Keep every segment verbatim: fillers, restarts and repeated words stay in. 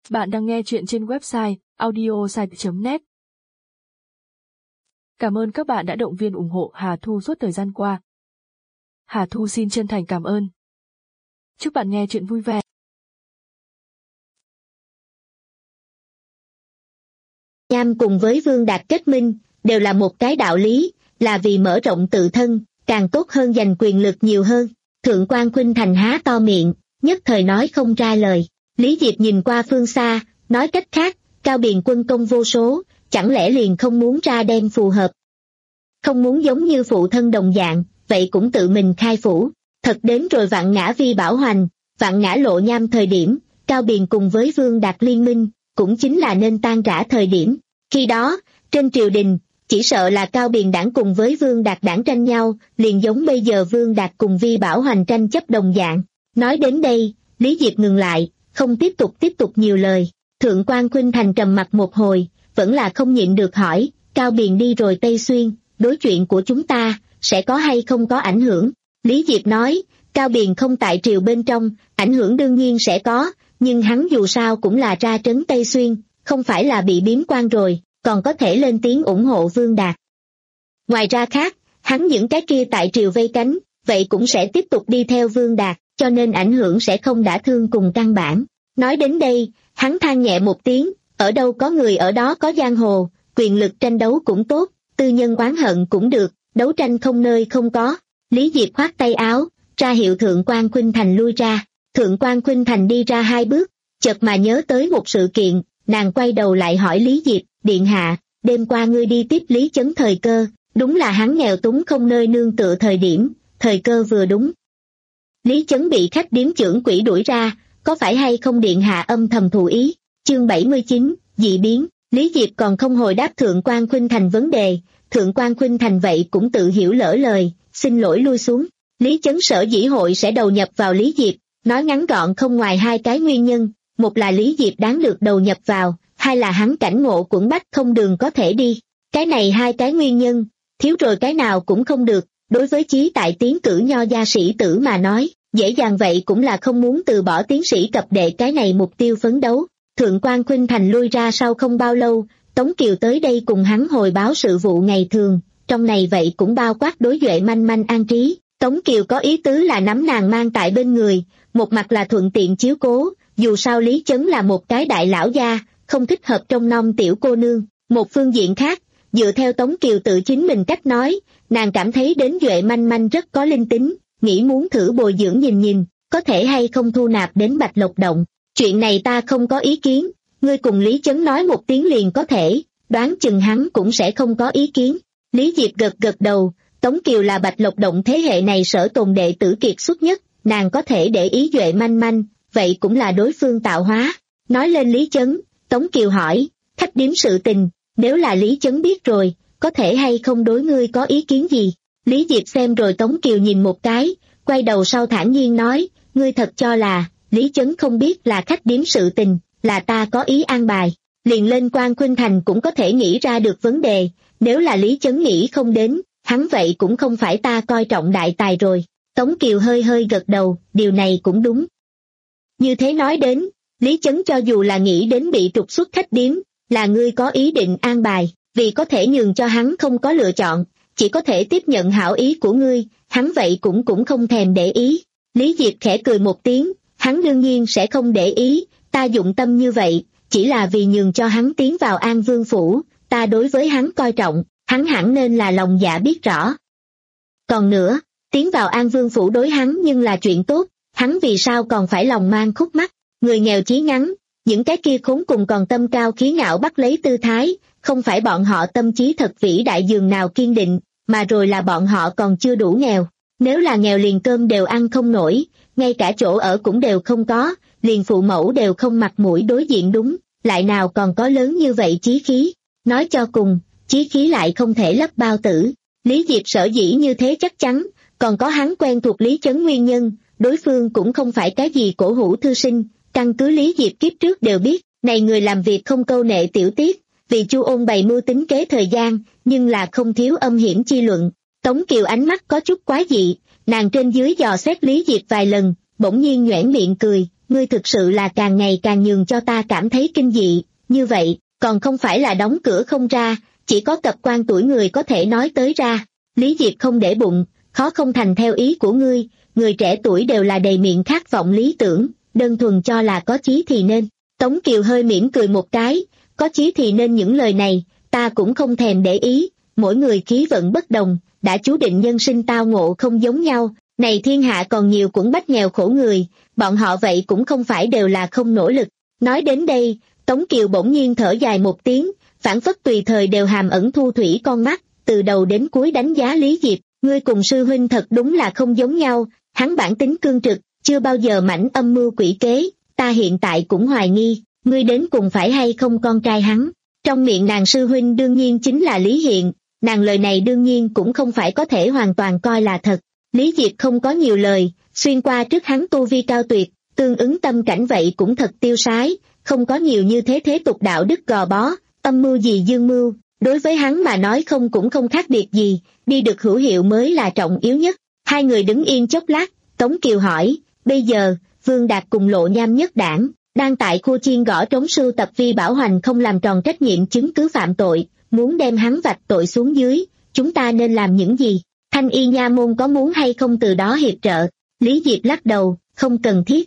Bạn đang nghe chuyện trên website audiosite chấm net. Cảm ơn các bạn đã động viên ủng hộ Hà Thu suốt thời gian qua. Hà Thu xin chân thành cảm ơn. Chúc bạn nghe chuyện vui vẻ. Nham cùng với Vương Đạt kết minh, đều là một cái đạo lý, là vì mở rộng tự thân, càng tốt hơn giành quyền lực nhiều hơn. Thượng quan Khuynh Thành há to miệng, nhất thời nói không ra lời. Lý Diệp nhìn qua phương xa, nói cách khác, Cao Biền quân công vô số, chẳng lẽ liền không muốn ra đem phù hợp. Không muốn giống như phụ thân đồng dạng, vậy cũng tự mình khai phủ. Thật đến rồi vạn ngã vi bảo hoành, vạn ngã lộ nham thời điểm, Cao Biền cùng với Vương Đạt liên minh, cũng chính là nên tan rã thời điểm. Khi đó, trên triều đình, chỉ sợ là Cao Biền đảng cùng với Vương Đạt đảng tranh nhau, liền giống bây giờ Vương Đạt cùng Vi Bảo Hoành tranh chấp đồng dạng. Nói đến đây, Lý Diệp ngừng lại, không tiếp tục tiếp tục nhiều lời. Thượng quan Khuynh Thành trầm mặt một hồi, vẫn là không nhịn được hỏi, Cao Biền đi rồi Tây Xuyên, đối chuyện của chúng ta, sẽ có hay không có ảnh hưởng? Lý Diệp nói, Cao Biền không tại triều bên trong, ảnh hưởng đương nhiên sẽ có, nhưng hắn dù sao cũng là ra trấn Tây Xuyên, không phải là bị biếm quan rồi, còn có thể lên tiếng ủng hộ Vương Đạt. Ngoài ra khác, hắn những cái kia tại triều vây cánh, vậy cũng sẽ tiếp tục đi theo Vương Đạt, cho nên ảnh hưởng sẽ không đả thương cùng căn bản. Nói đến đây, hắn than nhẹ một tiếng, ở đâu có người ở đó có giang hồ, quyền lực tranh đấu cũng tốt, tư nhân oán hận cũng được, đấu tranh không nơi không có. Lý Diệp khoát tay áo, ra hiệu Thượng quan Khuynh Thành lui ra. Thượng quan Khuynh Thành đi ra hai bước, chợt mà nhớ tới một sự kiện, nàng quay đầu lại hỏi Lý Diệp, điện hạ, đêm qua ngươi đi tiếp Lý Chấn thời cơ, đúng là hắn nghèo túng không nơi nương tựa thời điểm, thời cơ vừa đúng. Lý Chấn bị khách điếm chưởng quỷ đuổi ra, có phải hay không điện hạ âm thầm thù ý? Chương bảy mươi chín, dị biến. Lý Diệp còn không hồi đáp Thượng quan Khuynh Thành vấn đề, Thượng quan Khuynh Thành vậy cũng tự hiểu lỡ lời, xin lỗi lui xuống. Lý Chấn sở dĩ hội sẽ đầu nhập vào Lý Diệp, nói ngắn gọn không ngoài hai cái nguyên nhân, một là Lý Diệp đáng được đầu nhập vào, hai là hắn cảnh ngộ quẫn bách không đường có thể đi. Cái này hai cái nguyên nhân, thiếu rồi cái nào cũng không được, đối với chí tại tiến cử nho gia sĩ tử mà nói, dễ dàng vậy cũng là không muốn từ bỏ tiến sĩ cập đệ cái này mục tiêu phấn đấu. Thượng quan Khuynh Thành lui ra sau không bao lâu, Tống Kiều tới đây cùng hắn hồi báo sự vụ ngày thường, trong này vậy cũng bao quát đối Duệ manh manh an trí. Tống Kiều có ý tứ là nắm nàng mang tại bên người, một mặt là thuận tiện chiếu cố, dù sao Lý Chấn là một cái đại lão gia, không thích hợp trong nom tiểu cô nương. Một phương diện khác, dựa theo Tống Kiều tự chính mình cách nói, nàng cảm thấy đến Duệ manh manh rất có linh tính, nghĩ muốn thử bồi dưỡng nhìn nhìn, có thể hay không thu nạp đến Bạch Lộc Động. Chuyện này ta không có ý kiến, ngươi cùng Lý Chấn nói một tiếng liền có thể, đoán chừng hắn cũng sẽ không có ý kiến. Lý Diệp gật gật đầu, Tống Kiều là Bạch Lộc Động thế hệ này sở tồn đệ tử kiệt xuất nhất, nàng có thể để ý Duệ manh manh, vậy cũng là đối phương tạo hóa. Nói lên Lý Chấn, Tống Kiều hỏi, khách điếm sự tình, nếu là Lý Chấn biết rồi, có thể hay không đối ngươi có ý kiến gì? Lý Diệp xem rồi Tống Kiều nhìn một cái, quay đầu sau thản nhiên nói, ngươi thật cho là, Lý Chấn không biết là khách điếm sự tình, là ta có ý an bài. Liền lên quan Khuynh Thành cũng có thể nghĩ ra được vấn đề, nếu là Lý Chấn nghĩ không đến, hắn vậy cũng không phải ta coi trọng đại tài rồi. Tống Kiều hơi hơi gật đầu, điều này cũng đúng. Như thế nói đến, Lý Chấn cho dù là nghĩ đến bị trục xuất khách điếm, là ngươi có ý định an bài, vì có thể nhường cho hắn không có lựa chọn, chỉ có thể tiếp nhận hảo ý của ngươi, hắn vậy cũng cũng không thèm để ý. Lý Diệp khẽ cười một tiếng, hắn đương nhiên sẽ không để ý, ta dụng tâm như vậy, chỉ là vì nhường cho hắn tiến vào An Vương Phủ, ta đối với hắn coi trọng, hắn hẳn nên là lòng dạ biết rõ. Còn nữa, tiến vào An Vương Phủ đối hắn nhưng là chuyện tốt, hắn vì sao còn phải lòng mang khúc mắc, người nghèo chí ngắn, những cái kia khốn cùng còn tâm cao khí ngạo bắt lấy tư thái, không phải bọn họ tâm trí thật vĩ đại dường nào kiên định, mà rồi là bọn họ còn chưa đủ nghèo. Nếu là nghèo liền cơm đều ăn không nổi, ngay cả chỗ ở cũng đều không có, liền phụ mẫu đều không mặt mũi đối diện đúng, lại nào còn có lớn như vậy chí khí. Nói cho cùng, chí khí lại không thể lấp bao tử. Lý Diệp sở dĩ như thế chắc chắn, còn có hắn quen thuộc Lý Chấn nguyên nhân, đối phương cũng không phải cái gì cổ hủ thư sinh, căn cứ Lý Diệp kiếp trước đều biết, này người làm việc không câu nệ tiểu tiết, vì Chu Ôn bày mưu tính kế thời gian, nhưng là không thiếu âm hiểm chi luận. Tống Kiều ánh mắt có chút quái dị, nàng trên dưới dò xét Lý Diệp vài lần, bỗng nhiên nhoẻn miệng cười, ngươi thực sự là càng ngày càng nhường cho ta cảm thấy kinh dị, như vậy, còn không phải là đóng cửa không ra, chỉ có cập quan tuổi người có thể nói tới ra. Lý Diệp không để bụng, khó không thành theo ý của ngươi, người trẻ tuổi đều là đầy miệng khát vọng lý tưởng, đơn thuần cho là có chí thì nên. Tống Kiều hơi mỉm cười một cái, có chí thì nên những lời này, ta cũng không thèm để ý, mỗi người khí vận bất đồng, đã chú định nhân sinh tao ngộ không giống nhau, này thiên hạ còn nhiều cũng bách nghèo khổ người, bọn họ vậy cũng không phải đều là không nỗ lực. Nói đến đây, Tống Kiều bỗng nhiên thở dài một tiếng, phản phất tùy thời đều hàm ẩn thu thủy con mắt, từ đầu đến cuối đánh giá Lý Diệp, ngươi cùng sư huynh thật đúng là không giống nhau, hắn bản tính cương trực, chưa bao giờ mảnh âm mưu quỷ kế, ta hiện tại cũng hoài nghi, ngươi đến cùng phải hay không con trai hắn. Trong miệng nàng sư huynh đương nhiên chính là Lý Hiện, nàng lời này đương nhiên cũng không phải có thể hoàn toàn coi là thật. Lý Diệp không có nhiều lời, xuyên qua trước hắn tu vi cao tuyệt, tương ứng tâm cảnh vậy cũng thật tiêu sái, không có nhiều như thế thế tục đạo đức gò bó, âm mưu gì dương mưu, đối với hắn mà nói không cũng không khác biệt gì, đi được hữu hiệu mới là trọng yếu nhất. Hai người đứng yên chốc lát, Tống Kiều hỏi, bây giờ, Vương Đạt cùng Lộ Nham nhất đảng, đang tại khu chiên gõ trống sưu tập Vi Bảo Hoành không làm tròn trách nhiệm chứng cứ phạm tội, muốn đem hắn vạch tội xuống dưới, chúng ta nên làm những gì? Thanh Y Nha môn có muốn hay không từ đó hiệp trợ? Lý Diệp lắc đầu, không cần thiết.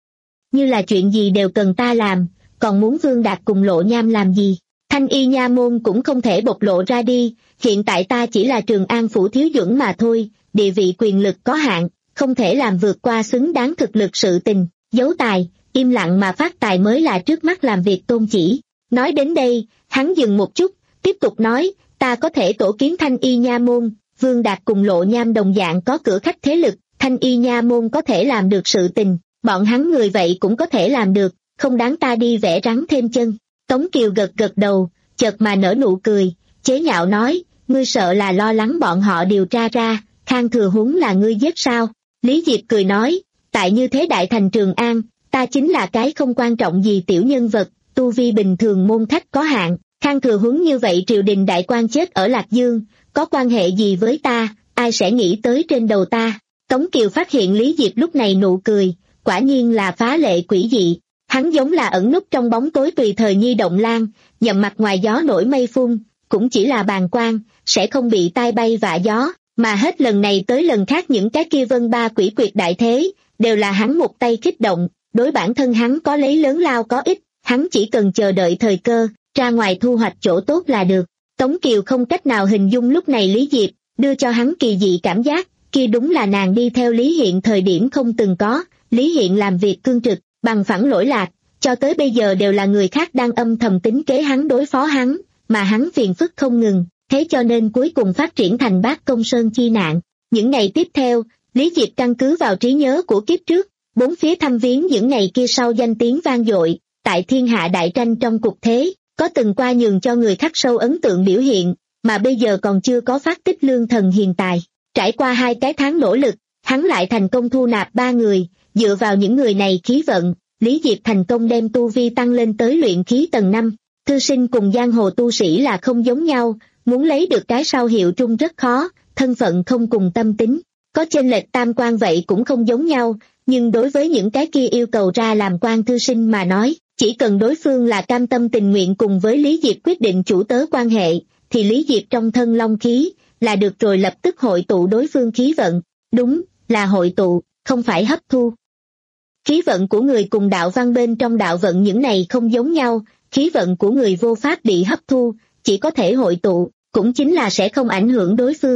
Như là chuyện gì đều cần ta làm, còn muốn Vương Đạt cùng Lộ Nham làm gì? Thanh Y Nha môn cũng không thể bộc lộ ra đi, hiện tại ta chỉ là Trường An phủ thiếu chuẩn mà thôi, địa vị quyền lực có hạn, không thể làm vượt qua xứng đáng thực lực sự tình, giấu tài, im lặng mà phát tài mới là trước mắt làm việc tôn chỉ. Nói đến đây, hắn dừng một chút, tiếp tục nói, ta có thể tổ kiến Thanh Y Nha môn, Vương Đạt cùng Lộ Nham đồng dạng có cửa khách thế lực, Thanh Y Nha môn có thể làm được sự tình, bọn hắn người vậy cũng có thể làm được, không đáng ta đi vẽ rắn thêm chân. Tống Kiều gật gật đầu, chợt mà nở nụ cười, chế nhạo nói, ngươi sợ là lo lắng bọn họ điều tra ra, Khang Thừa Huống là ngươi giết sao? Lý Diệp cười nói, tại như thế đại thành Trường An, ta chính là cái không quan trọng gì tiểu nhân vật, tu vi bình thường môn khách có hạn, Khang Thừa Huống như vậy triều đình đại quan chết ở Lạc Dương, có quan hệ gì với ta, ai sẽ nghĩ tới trên đầu ta? Tống Kiều phát hiện Lý Diệp lúc này nụ cười, quả nhiên là phá lệ quỷ dị, hắn giống là ẩn núp trong bóng tối tùy thời nhi động lan, nhậm mặt ngoài gió nổi mây phun, cũng chỉ là bàng quan, sẽ không bị tai bay vạ gió, mà hết lần này tới lần khác những cái kia vân ba quỷ quyệt đại thế, đều là hắn một tay kích động, đối bản thân hắn có lấy lớn lao có ích, hắn chỉ cần chờ đợi thời cơ, ra ngoài thu hoạch chỗ tốt là được. Tống Kiều không cách nào hình dung lúc này Lý Diệp, đưa cho hắn kỳ dị cảm giác, kia đúng là nàng đi theo Lý Hiện thời điểm không từng có, Lý Hiện làm việc cương trực, bằng phẳng lỗi lạc, cho tới bây giờ đều là người khác đang âm thầm tính kế hắn đối phó hắn, mà hắn phiền phức không ngừng, thế cho nên cuối cùng phát triển thành Bác Công Sơn chi nạn. Những ngày tiếp theo, Lý Diệp căn cứ vào trí nhớ của kiếp trước, bốn phía thăm viếng những ngày kia sau danh tiếng vang dội, tại thiên hạ đại tranh trong cục thế, có từng qua nhường cho người khắc sâu ấn tượng biểu hiện, mà bây giờ còn chưa có phát tích lương thần hiền tài. Trải qua hai cái tháng nỗ lực, hắn lại thành công thu nạp ba người, dựa vào những người này khí vận, Lý Diệp thành công đem tu vi tăng lên tới luyện khí tầng năm. Thư sinh cùng giang hồ tu sĩ là không giống nhau, muốn lấy được cái sao hiệu trung rất khó, thân phận không cùng tâm tính, có chênh lệch tam quan vậy cũng không giống nhau, nhưng đối với những cái kia yêu cầu ra làm quan thư sinh mà nói, chỉ cần đối phương là cam tâm tình nguyện cùng với Lý Diệp quyết định chủ tớ quan hệ, thì Lý Diệp trong thân long khí, là được rồi lập tức hội tụ đối phương khí vận, đúng, là hội tụ, không phải hấp thu. Khí vận của người cùng đạo văn bên trong đạo vận những này không giống nhau, khí vận của người vô pháp bị hấp thu, chỉ có thể hội tụ, cũng chính là sẽ không ảnh hưởng đối phương.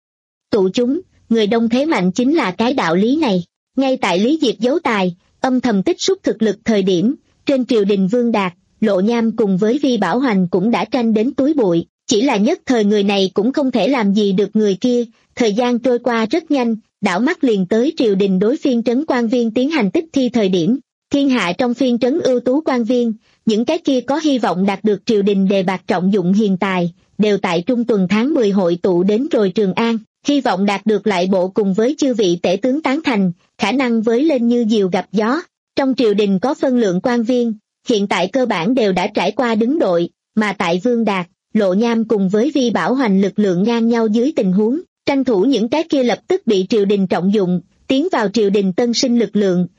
Tụ chúng, người đông thế mạnh chính là cái đạo lý này, ngay tại Lý Diệp giấu tài, âm thầm tích xúc thực lực thời điểm, trên triều đình Vương Đạt, Lộ Nham cùng với Vi Bảo Hoành cũng đã tranh đến túi bụi, chỉ là nhất thời người này cũng không thể làm gì được người kia, thời gian trôi qua rất nhanh, đảo mắt liền tới triều đình đối phiên trấn quan viên tiến hành tích thi thời điểm. Thiên hạ trong phiên trấn ưu tú quan viên, những cái kia có hy vọng đạt được triều đình đề bạt trọng dụng hiền tài, đều tại trung tuần tháng mười hội tụ đến rồi Trường An, hy vọng đạt được lại bộ cùng với chư vị tể tướng tán thành, khả năng với lên như diều gặp gió. Trong triều đình có phân lượng quan viên, hiện tại cơ bản đều đã trải qua đứng đội, mà tại Vương Đạt, Lộ Nham cùng với Vi Bảo Hoành lực lượng ngang nhau dưới tình huống, tranh thủ những cái kia lập tức bị triều đình trọng dụng, tiến vào triều đình tân sinh lực lượng,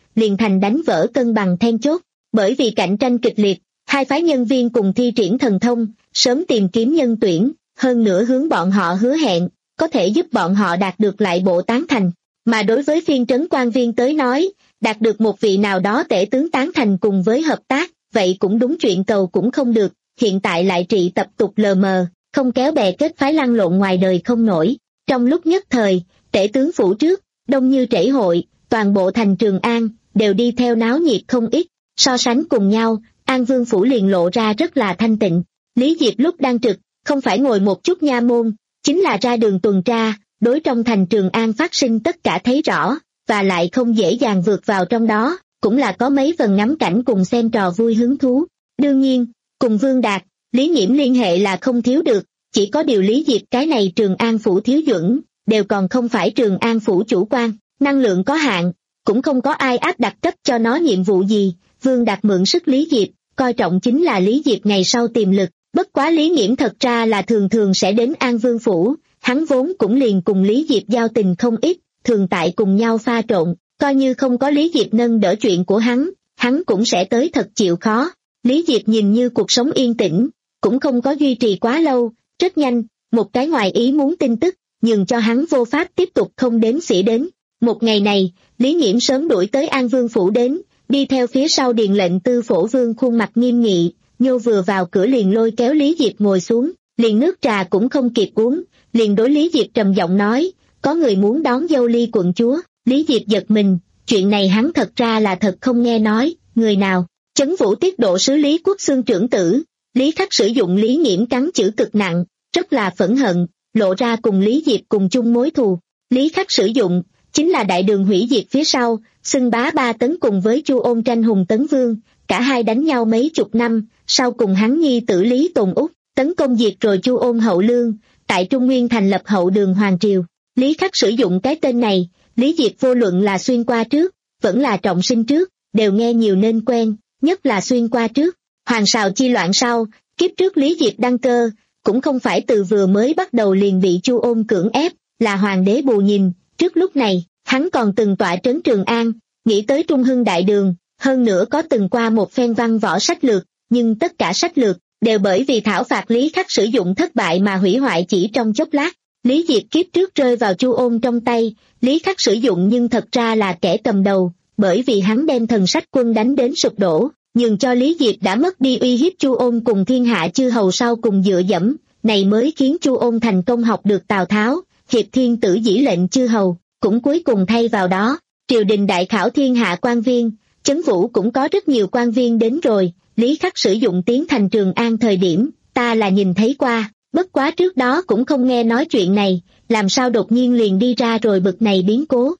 liền thành đánh vỡ cân bằng then chốt. Bởi vì cạnh tranh kịch liệt, hai phái nhân viên cùng thi triển thần thông, sớm tìm kiếm nhân tuyển, hơn nữa hướng bọn họ hứa hẹn, có thể giúp bọn họ đạt được lại bộ tán thành. Mà đối với phiên trấn quan viên tới nói, đạt được một vị nào đó tể tướng tán thành cùng với hợp tác, vậy cũng đúng chuyện cầu cũng không được, hiện tại lại trị tập tục lờ mờ, không kéo bè kết phái lăn lộn ngoài đời không nổi. Trong lúc nhất thời, tể tướng phủ trước, đông như trễ hội, toàn bộ thành Trường An, đều đi theo náo nhiệt không ít, so sánh cùng nhau, An Vương phủ liền lộ ra rất là thanh tịnh. Lý Diệp lúc đang trực, không phải ngồi một chút nha môn, chính là ra đường tuần tra, đối trong thành Trường An phát sinh tất cả thấy rõ, và lại không dễ dàng vượt vào trong đó, cũng là có mấy phần ngắm cảnh cùng xem trò vui hứng thú. Đương nhiên, cùng Vương Đạt, Lý Nghiễm liên hệ là không thiếu được, chỉ có điều Lý Diệp cái này Trường An phủ thiếu chuẩn, đều còn không phải Trường An phủ chủ quan, năng lượng có hạn, cũng không có ai áp đặt cấp cho nó nhiệm vụ gì. Vương Đạt mượn sức Lý Diệp, coi trọng chính là Lý Diệp ngày sau tiềm lực. Bất quá Lý Nghiễm thật ra là thường thường sẽ đến An Vương phủ, hắn vốn cũng liền cùng Lý Diệp giao tình không ít, thường tại cùng nhau pha trộn, coi như không có Lý Diệp nâng đỡ chuyện của hắn, hắn cũng sẽ tới thật chịu khó. Lý Diệp nhìn như cuộc sống yên tĩnh, cũng không có duy trì quá lâu, rất nhanh, một cái ngoài ý muốn tin tức, nhưng cho hắn vô pháp tiếp tục không đếm xỉa đến. Một ngày này, Lý Nghiễm sớm đuổi tới An Vương phủ đến, đi theo phía sau Điền lệnh tư phổ vương khuôn mặt nghiêm nghị, nhô vừa vào cửa liền lôi kéo Lý Diệp ngồi xuống, liền nước trà cũng không kịp uống, liền đối Lý Diệp trầm giọng nói, có người muốn đón dâu Ly quận chúa. Lý Diệp giật mình, chuyện này hắn thật ra là thật không nghe nói, người nào? Chấn Vũ tiết độ sứ Lý Quốc Xương trưởng tử. Lý Khắc sử dụng Lý Nghiễm cắn chữ cực nặng, rất là phẫn hận, lộ ra cùng Lý Diệp cùng chung mối thù. Lý Khắc sử dụng, chính là đại đường hủy diệt phía sau, xưng bá ba tấn cùng với Chu Ôn tranh hùng tấn vương, cả hai đánh nhau mấy chục năm, sau cùng hắn nhi tử Lý Tồn Úc, tấn công diệt rồi Chu Ôn hậu lương, tại Trung Nguyên thành lập hậu đường Hoàng Triều. Lý Khắc sử dụng cái tên này, Lý Diệp vô luận là xuyên qua trước, vẫn là trọng sinh trước, đều nghe nhiều nên quen, nhất là xuyên qua trước. Hoàng Sào chi loạn sau, kiếp trước Lý Diệp đăng cơ, cũng không phải từ vừa mới bắt đầu liền bị Chu Ôn cưỡng ép, là hoàng đế bù nhìn, trước lúc này, hắn còn từng tọa trấn Trường An, nghĩ tới Trung Hưng Đại Đường, hơn nữa có từng qua một phen văn võ sách lược, nhưng tất cả sách lược, đều bởi vì thảo phạt Lý Khắc sử dụng thất bại mà hủy hoại chỉ trong chốc lát. Lý Diệp kiếp trước rơi vào Chu Ôn trong tay, Lý Khắc sử dụng nhưng thật ra là kẻ cầm đầu, bởi vì hắn đem Thần Sách quân đánh đến sụp đổ, nhưng cho Lý Diệp đã mất đi uy hiếp Chu Ôn cùng thiên hạ chư hầu sau cùng dựa dẫm, này mới khiến Chu Ôn thành công học được Tào Tháo, hiệp thiên tử dĩ lệnh chư hầu, cũng cuối cùng thay vào đó, triều đình đại khảo thiên hạ quan viên, Chấn Vũ cũng có rất nhiều quan viên đến rồi. Lý Khắc sử dụng tiến thành Trường An thời điểm, ta là nhìn thấy qua, bất quá trước đó cũng không nghe nói chuyện này, làm sao đột nhiên liền đi ra rồi bực này biến cố.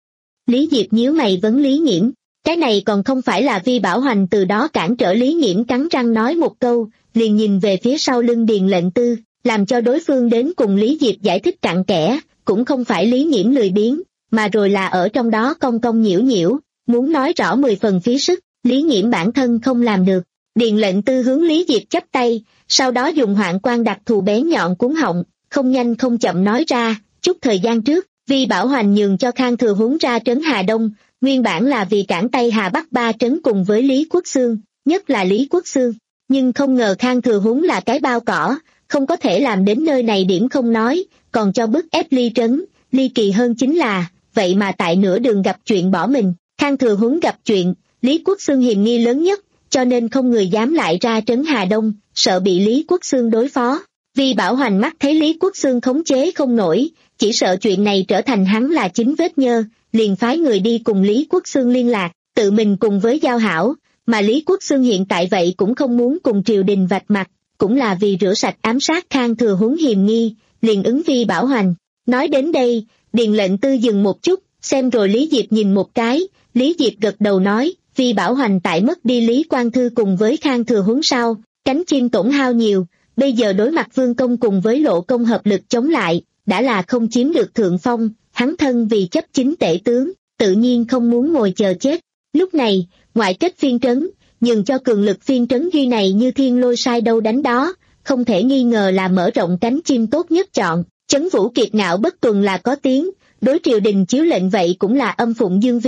Lý Diệp nhíu mày vấn Lý Nghiễm, cái này còn không phải là Vi Bảo Hoành từ đó cản trở. Lý Nghiễm cắn răng nói một câu, liền nhìn về phía sau lưng Điền lệnh tư, làm cho đối phương đến cùng Lý Diệp giải thích cặn kẽ, cũng không phải Lý Nghiễm lười biếng, mà rồi là ở trong đó cong cong nhiễu nhiễu, muốn nói rõ mười phần phí sức, Lý Nghiễm bản thân không làm được. Điền lệnh tư hướng Lý Diệp chắp tay, sau đó dùng hoạn quan đặc thù bén nhọn cuốn họng, không nhanh không chậm nói ra, chút thời gian trước, Vi Bảo Hoành nhường cho Khang Thừa Huống ra trấn Hà Đông, nguyên bản là vì cản Tây Hà Bắc ba trấn cùng với Lý Quốc Xương, nhất là Lý Quốc Xương, nhưng không ngờ Khang Thừa Huống là cái bao cỏ, không có thể làm đến nơi này điểm không nói, còn cho bức ép Ly trấn. Ly kỳ hơn chính là, vậy mà tại nửa đường gặp chuyện bỏ mình. Khang Thừa Huống gặp chuyện, Lý Quốc Xương hiềm nghi lớn nhất, cho nên không người dám lại ra trấn Hà Đông, sợ bị Lý Quốc Xương đối phó. Vi Bảo Hoành mắt thấy Lý Quốc Xương khống chế không nổi, chỉ sợ chuyện này trở thành hắn là chính vết nhơ, liền phái người đi cùng Lý Quốc Xương liên lạc, tự mình cùng với giao hảo, mà Lý Quốc Xương hiện tại vậy cũng không muốn cùng triều đình vạch mặt, cũng là vì rửa sạch ám sát Khang Thừa Huống hiềm nghi, liền ứng Vi Bảo Hoành. Nói đến đây, Điền lệnh tư dừng một chút, xem rồi Lý Diệp nhìn một cái, Lý Diệp gật đầu nói, Vi Bảo Hoành tại mất đi Lý Quang Thư cùng với Khang Thừa Huống sau, cánh chim tổn hao nhiều, bây giờ đối mặt Vương Công cùng với Lộ Công hợp lực chống lại, đã là không chiếm được thượng phong, hắn thân vì chấp chính tể tướng, tự nhiên không muốn ngồi chờ chết. Lúc này, ngoại kết phiên trấn, nhường cho cường lực phiên trấn duy này như thiên lôi sai đâu đánh đó, không thể nghi ngờ là mở rộng cánh chim tốt nhất chọn. Chấn Vũ kiệt ngạo bất tuần là có tiếng, đối triều đình chiếu lệnh vậy cũng là âm phụng dương vi,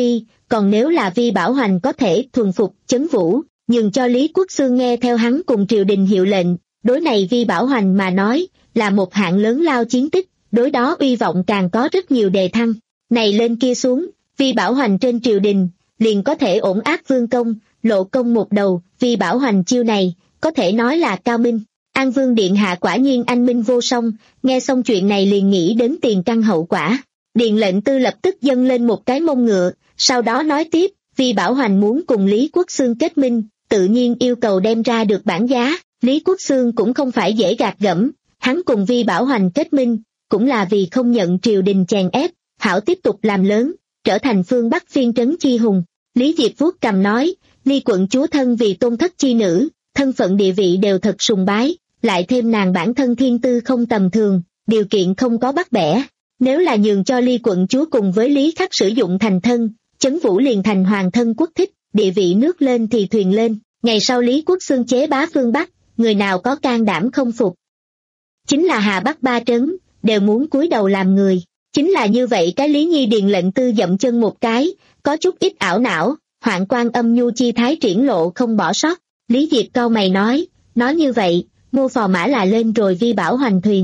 còn nếu là Vi Bảo Hoành có thể thuần phục Chấn Vũ, nhường cho Lý Quốc Xương nghe theo hắn cùng triều đình hiệu lệnh, đối này Vi Bảo Hoành mà nói, là một hạng lớn lao chiến tích, đối đó uy vọng càng có rất nhiều đề thăng. Này lên kia xuống, Vi Bảo Hoành trên triều đình, liền có thể ổn áp Vương Công, Lộ Công một đầu, Vi Bảo Hoành chiêu này, có thể nói là cao minh. An Vương Điện Hạ quả nhiên anh minh vô song, nghe xong chuyện này liền nghĩ đến tiền căn hậu quả. Điện lệnh tư lập tức dâng lên một cái mông ngựa, sau đó nói tiếp, Vi Bảo Hoành muốn cùng Lý Quốc Xương kết minh, tự nhiên yêu cầu đem ra được bản giá. Lý Quốc Xương cũng không phải dễ gạt gẫm, hắn cùng Vi Bảo Hoành kết minh, cũng là vì không nhận triều đình chèn ép, hảo tiếp tục làm lớn, trở thành phương Bắc phiên trấn chi hùng. Lý Diệp vuốt cầm nói, Ly quận chúa thân vì tôn thất chi nữ, thân phận địa vị đều thật sùng bái, lại thêm nàng bản thân thiên tư không tầm thường, điều kiện không có bắt bẻ. Nếu là nhường cho Ly quận chúa cùng với Lý Khắc sử dụng thành thân, Chấn Vũ liền thành hoàng thân quốc thích, địa vị nước lên thì thuyền lên, ngày sau Lý Quốc Xương chế bá phương Bắc, người nào có can đảm không phục. Chính là Hà Bắc ba trấn, đều muốn cúi đầu làm người. Chính là như vậy cái Lý Nhi Điền lệnh tư dậm chân một cái, có chút ít ảo não, hoạn quan âm nhu chi thái triển lộ không bỏ sót. Lý Diệp cau mày nói, nói như vậy, Ngô Phò Mã là lên rồi Vi Bảo Hoành thuyền.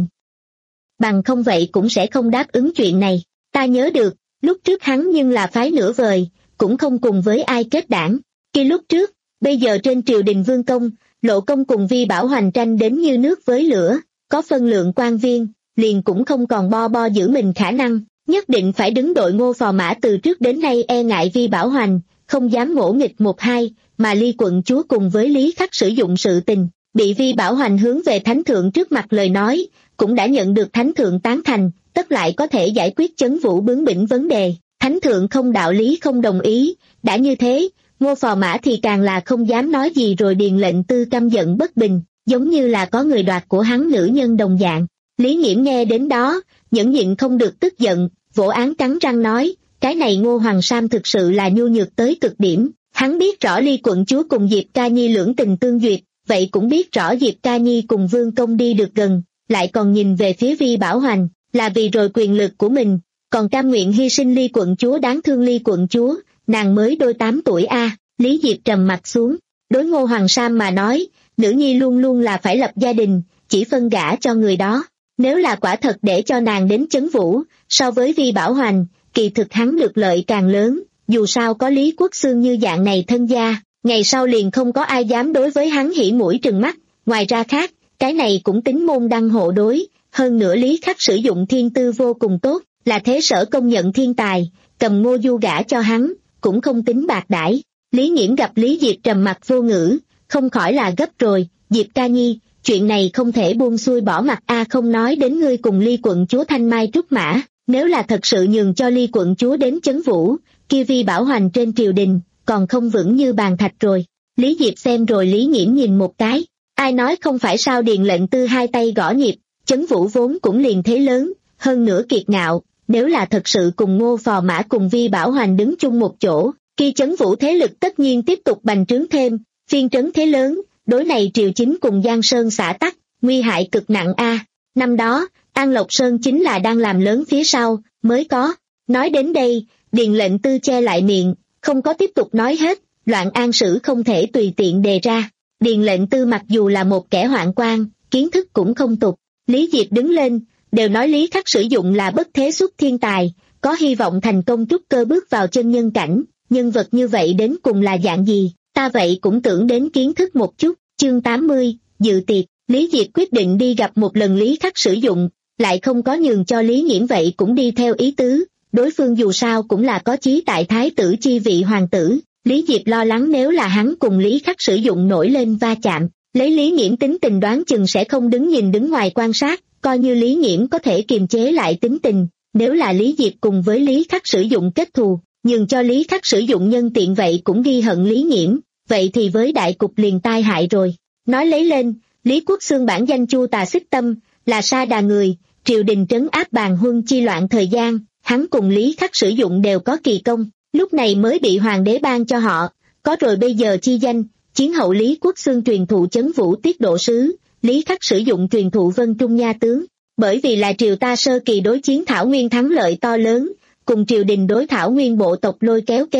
Bằng không vậy cũng sẽ không đáp ứng chuyện này. Ta nhớ được, lúc trước hắn nhưng là phái nửa vời, cũng không cùng với ai kết đảng. Khi lúc trước, bây giờ trên triều đình Vương Công, Lộ Công cùng Vi Bảo Hoành tranh đến như nước với lửa, có phân lượng quan viên, liền cũng không còn bo bo giữ mình khả năng, nhất định phải đứng đội Ngô Phò Mã từ trước đến nay e ngại Vi Bảo Hoành, không dám ngỗ nghịch một hai, mà Ly quận chúa cùng với Lý Khắc sử dụng sự tình, bị Vi Bảo Hoành hướng về Thánh Thượng trước mặt lời nói, cũng đã nhận được Thánh Thượng tán thành, tất lại có thể giải quyết Chấn Vũ bướng bỉnh vấn đề. Thánh Thượng không đạo lý không đồng ý, đã như thế, Ngô Phò Mã thì càng là không dám nói gì rồi. Điền lệnh tư căm giận bất bình, giống như là có người đoạt của hắn nữ nhân đồng dạng. Lý Nghiễm nghe đến đó, nhẫn nhịn không được tức giận, vỗ án cắn răng nói, cái này Ngô Hoàng Sam thực sự là nhu nhược tới cực điểm. Hắn biết rõ Ly quận chúa cùng Diệp Ca Nhi lưỡng tình tương duyệt, vậy cũng biết rõ Diệp Ca Nhi cùng Vương Công đi được gần, lại còn nhìn về phía Vi Bảo Hoành, là vì rồi quyền lực của mình, còn cam nguyện hy sinh Ly quận chúa. Đáng thương Ly quận chúa, nàng mới đôi tám tuổi a. À. Lý Diệp trầm mặt xuống, đối Ngô Hoàng Sam mà nói, nữ nhi luôn luôn là phải lập gia đình, chỉ phân gả cho người đó. Nếu là quả thật để cho nàng đến Chấn Vũ, so với Vi Bảo Hoành, kỳ thực hắn được lợi càng lớn, dù sao có Lý Quốc Xương như dạng này thân gia, ngày sau liền không có ai dám đối với hắn hỉ mũi trừng mắt. Ngoài ra khác, cái này cũng tính môn đăng hộ đối, hơn nữa Lý Khắc sử dụng thiên tư vô cùng tốt, là thế sở công nhận thiên tài, cầm Ngô Du gả cho hắn, cũng không tính bạc đãi. Lý Nghiễm gặp Lý Diệp trầm mặt vô ngữ, không khỏi là gấp rồi, Diệp Ca Nhi, chuyện này không thể buông xuôi bỏ mặt a. À, không nói đến ngươi cùng Ly quận chúa thanh mai trúc mã, nếu là thật sự nhường cho Ly quận chúa đến Chấn Vũ, kia Vi Bảo Hoành trên triều đình, còn không vững như bàn thạch rồi. Lý Diệp xem rồi Lý Nghiễm nhìn một cái, ai nói không phải sao. Điền lệnh tư hai tay gõ nhịp, Chấn Vũ vốn cũng liền thế lớn, hơn nữa kiệt ngạo, nếu là thật sự cùng Ngô Phò Mã cùng Vi Bảo Hoành đứng chung một chỗ, khi Chấn Vũ thế lực tất nhiên tiếp tục bành trướng thêm, phiên trấn thế lớn, đối này triều chính cùng Giang Sơn xã tắc, nguy hại cực nặng a. À, năm đó, An Lộc Sơn chính là đang làm lớn phía sau, mới có. Nói đến đây, Điền lệnh tư che lại miệng, không có tiếp tục nói hết, loạn an sử không thể tùy tiện đề ra. Điền lệnh tư mặc dù là một kẻ hoạn quan, kiến thức cũng không tục. Lý Diệp đứng lên, đều nói Lý Khắc sử dụng là bất thế xuất thiên tài, có hy vọng thành công trúc cơ bước vào chân nhân cảnh, nhân vật như vậy đến cùng là dạng gì, ta vậy cũng tưởng đến kiến thức một chút. Chương tám mươi, dự tiệc. Lý Diệp quyết định đi gặp một lần Lý Khắc sử dụng, lại không có nhường cho Lý Nghiễm vậy cũng đi theo ý tứ, đối phương dù sao cũng là có chí tại thái tử chi vị hoàng tử. Lý Diệp lo lắng nếu là hắn cùng Lý Khắc sử dụng nổi lên va chạm, lấy Lý Nghiễm tính tình đoán chừng sẽ không đứng nhìn đứng ngoài quan sát, coi như Lý Nghiễm có thể kiềm chế lại tính tình, nếu là Lý Diệp cùng với Lý Khắc sử dụng kết thù, nhường cho Lý Khắc sử dụng nhân tiện vậy cũng ghi hận Lý Nghiễm, vậy thì với đại cục liền tai hại rồi. Nói lấy lên, Lý Quốc Xương bản danh Chu Tà Xích Tâm, là sa đà người, triều đình trấn áp bàn huân chi loạn thời gian, hắn cùng Lý Khắc sử dụng đều có kỳ công, lúc này mới bị hoàng đế ban cho họ, có rồi bây giờ chi danh, chiến hậu Lý Quốc Xương truyền thụ Chấn Vũ tiết độ sứ, Lý Khắc sử dụng truyền thụ Vân Trung nha tướng, bởi vì là triều ta sơ kỳ đối chiến Thảo Nguyên thắng lợi to lớn, cùng triều đình đối Thảo Nguyên bộ tộc lôi kéo kế sách,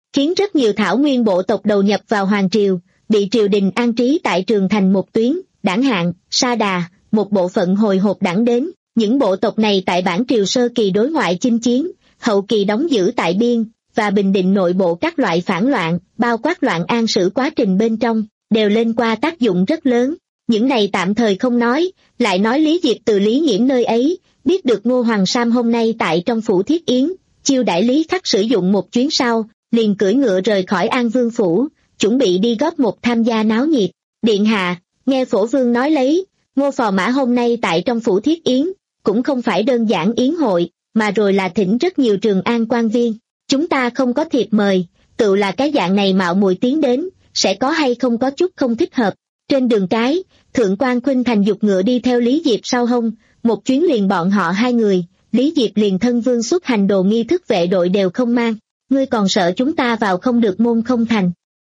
khiến rất nhiều thảo nguyên bộ tộc đầu nhập vào hoàng triều, bị triều đình an trí tại Trường Thành một tuyến, Đảng Hạng, Sa Đà, một bộ phận hồi hộp đẳng đến. Những bộ tộc này tại bản triều sơ kỳ đối ngoại chinh chiến, hậu kỳ đóng giữ tại biên, và bình định nội bộ các loại phản loạn, bao quát loạn an sử quá trình bên trong, đều lên qua tác dụng rất lớn. Những này tạm thời không nói, lại nói Lý Diệp từ Lý Nghiễm nơi ấy, biết được Ngô Hoàng Sam hôm nay tại trong phủ Thiết Yến, chiêu đãi Lý Khắc sử dụng một chuyến sau, liền cưỡi ngựa rời khỏi An Vương phủ, chuẩn bị đi góp một tham gia náo nhiệt. Điện hạ, nghe phổ vương nói lấy, Ngô Phò Mã hôm nay tại trong phủ Thiết Yến, cũng không phải đơn giản yến hội, mà rồi là thỉnh rất nhiều Trường An quan viên. Chúng ta không có thiệp mời, tự là cái dạng này mạo muội tiến đến, sẽ có hay không có chút không thích hợp. Trên đường cái, Thượng quan Khuynh Thành giục ngựa đi theo Lý Diệp sau hông, một chuyến liền bọn họ hai người, Lý Diệp liền thân vương xuất hành đồ nghi thức vệ đội đều không mang, ngươi còn sợ chúng ta vào không được môn không thành.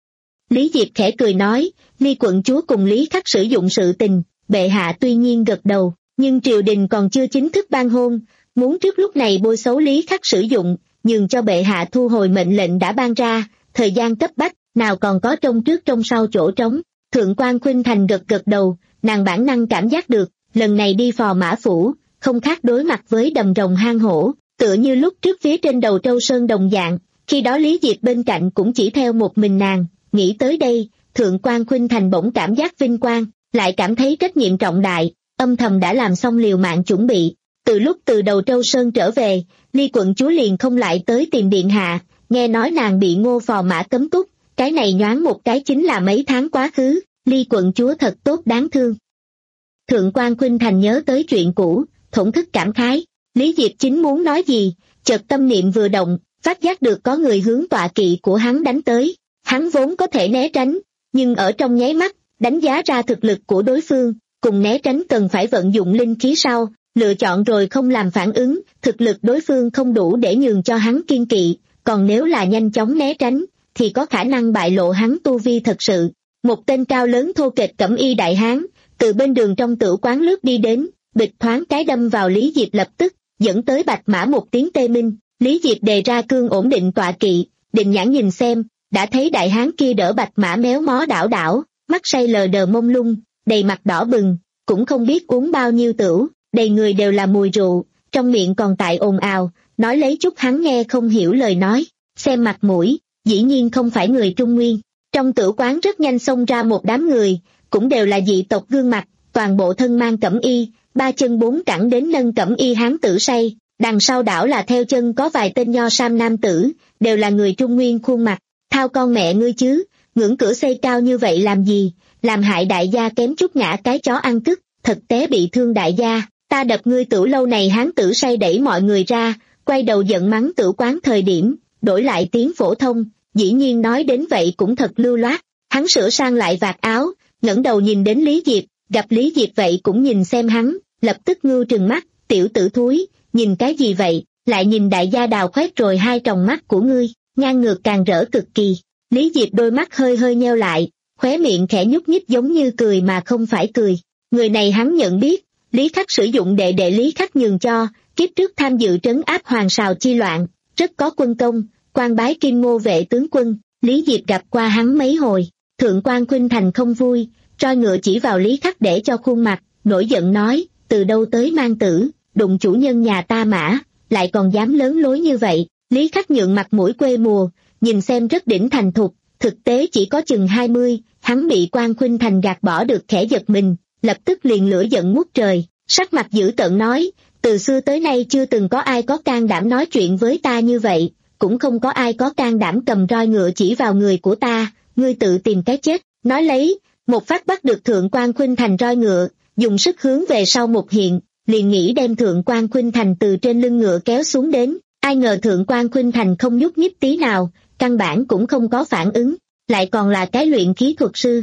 Lý Diệp khẽ cười nói, Ly quận chúa cùng Lý Khắc sử dụng sự tình, bệ hạ tuy nhiên gật đầu, nhưng triều đình còn chưa chính thức ban hôn, muốn trước lúc này bôi xấu Lý Khắc sử dụng, nhường cho bệ hạ thu hồi mệnh lệnh đã ban ra, thời gian cấp bách, nào còn có trông trước trông sau chỗ trống. Thượng quan Khuynh Thành gật gật đầu, nàng bản năng cảm giác được, lần này đi Phò Mã phủ, không khác đối mặt với đầm rồng hang hổ, tựa như lúc trước phía trên đầu Trâu Sơn đồng dạng, khi đó Lý Diệp bên cạnh cũng chỉ theo một mình nàng. Nghĩ tới đây, Thượng quan Khuynh Thành bỗng cảm giác vinh quang, lại cảm thấy trách nhiệm trọng đại, âm thầm đã làm xong liều mạng chuẩn bị. Từ lúc từ đầu Trâu Sơn trở về, Ly quận chúa liền không lại tới tìm điện hạ, nghe nói nàng bị Ngô Phò Mã cấm túc, cái này nhoáng một cái chính là mấy tháng quá khứ, Ly quận chúa thật tốt đáng thương. Thượng quan Khuynh Thành nhớ tới chuyện cũ, thổn thức cảm khái, Lý Diệp chính muốn nói gì, chợt tâm niệm vừa động, phát giác được có người hướng tọa kỵ của hắn đánh tới. Hắn vốn có thể né tránh, nhưng ở trong nháy mắt, đánh giá ra thực lực của đối phương, cùng né tránh cần phải vận dụng linh khí sau, lựa chọn rồi không làm phản ứng, thực lực đối phương không đủ để nhường cho hắn kiên kỵ, còn nếu là nhanh chóng né tránh, thì có khả năng bại lộ hắn tu vi thật sự. Một tên cao lớn thô kệch cẩm y đại hán, từ bên đường trong tử quán lướt đi đến, bịch thoáng cái đâm vào Lý Diệp lập tức, dẫn tới bạch mã một tiếng tê minh. Lý Diệp đề ra cương ổn định tọa kỵ, định nhãn nhìn xem, đã thấy đại hán kia đỡ bạch mã méo mó đảo đảo, mắt say lờ đờ mông lung, đầy mặt đỏ bừng, cũng không biết uống bao nhiêu tửu, đầy người đều là mùi rượu, trong miệng còn tại ồn ào, nói lấy chút hắn nghe không hiểu lời nói, xem mặt mũi, dĩ nhiên không phải người Trung Nguyên. Trong tử quán rất nhanh xông ra một đám người, cũng đều là dị tộc gương mặt, toàn bộ thân mang cẩm y, ba chân bốn cẳng đến nâng cẩm y hán tử say, đằng sau đảo là theo chân có vài tên nho sam nam tử, đều là người Trung Nguyên khuôn mặt. Thao con mẹ ngươi chứ, ngưỡng cửa xây cao như vậy làm gì, làm hại đại gia kém chút ngã cái chó ăn cứt, thực tế bị thương đại gia, ta đập ngươi tửu lâu này. Hán tử say đẩy mọi người ra, quay đầu giận mắng tử quán thời điểm, đổi lại tiếng phổ thông, dĩ nhiên nói đến vậy cũng thật lưu loát. Hắn sửa sang lại vạt áo, ngẩng đầu nhìn đến Lý Diệp, gặp Lý Diệp vậy cũng nhìn xem hắn, lập tức ngưu trừng mắt, tiểu tử thúi, nhìn cái gì vậy, lại nhìn đại gia đào khoét rồi hai tròng mắt của ngươi. Ngang ngược càng rỡ cực kỳ. Lý Diệp đôi mắt hơi hơi nheo lại, khóe miệng khẽ nhúc nhích giống như cười mà không phải cười. Người này hắn nhận biết, Lý Khắc sử dụng đệ đệ Lý Khắc nhường cho, kiếp trước tham dự trấn áp Hoàng Sào chi loạn, rất có quân công, quan bái Kim Ngô vệ tướng quân. Lý Diệp gặp qua hắn mấy hồi, Thượng quan Khuynh Thành không vui, roi ngựa chỉ vào Lý Khắc để cho khuôn mặt, nổi giận nói, từ đâu tới mang tử, đụng chủ nhân nhà ta mã, lại còn dám lớn lối như vậy. Lý Khắc nhượng mặt mũi quê mùa, nhìn xem rất đỉnh thành thục, thực tế chỉ có chừng hai mươi, hắn bị quan Khuynh Thành gạt bỏ được khẽ giật mình, lập tức liền lửa giận ngút trời, sắc mặt dữ tợn nói, từ xưa tới nay chưa từng có ai có can đảm nói chuyện với ta như vậy, cũng không có ai có can đảm cầm roi ngựa chỉ vào người của ta, ngươi tự tìm cái chết. Nói lấy, một phát bắt được Thượng quan Khuynh Thành roi ngựa, dùng sức hướng về sau một hiện, liền nghĩ đem Thượng quan Khuynh Thành từ trên lưng ngựa kéo xuống đến. Ai ngờ Thượng quan Khuynh Thành không nhúc nhích tí nào, căn bản cũng không có phản ứng, lại còn là cái luyện khí thuật sư.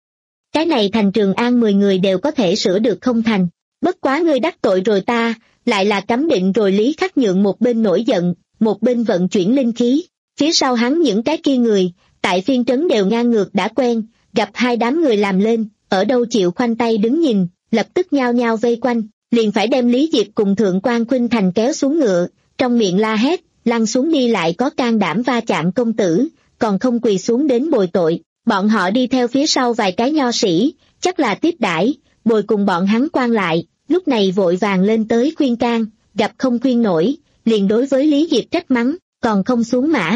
Cái này thành Trường An mười người đều có thể sửa được không thành, bất quá ngươi đắc tội rồi ta, lại là cấm định rồi. Lý Khắc nhượng một bên nổi giận, một bên vận chuyển linh khí, phía sau hắn những cái kia người, tại phiên trấn đều ngang ngược đã quen, gặp hai đám người làm lên, ở đâu chịu khoanh tay đứng nhìn, lập tức nhao nhao vây quanh, liền phải đem Lý Diệp cùng Thượng quan Khuynh Thành kéo xuống ngựa. Trong miệng la hét, lăn xuống đi, lại có can đảm va chạm công tử, còn không quỳ xuống đến bồi tội. Bọn họ đi theo phía sau vài cái nho sĩ, chắc là tiếp đãi, bồi cùng bọn hắn quan lại, lúc này vội vàng lên tới khuyên can, gặp không khuyên nổi, liền đối với Lý Diệp trách mắng, còn không xuống mã.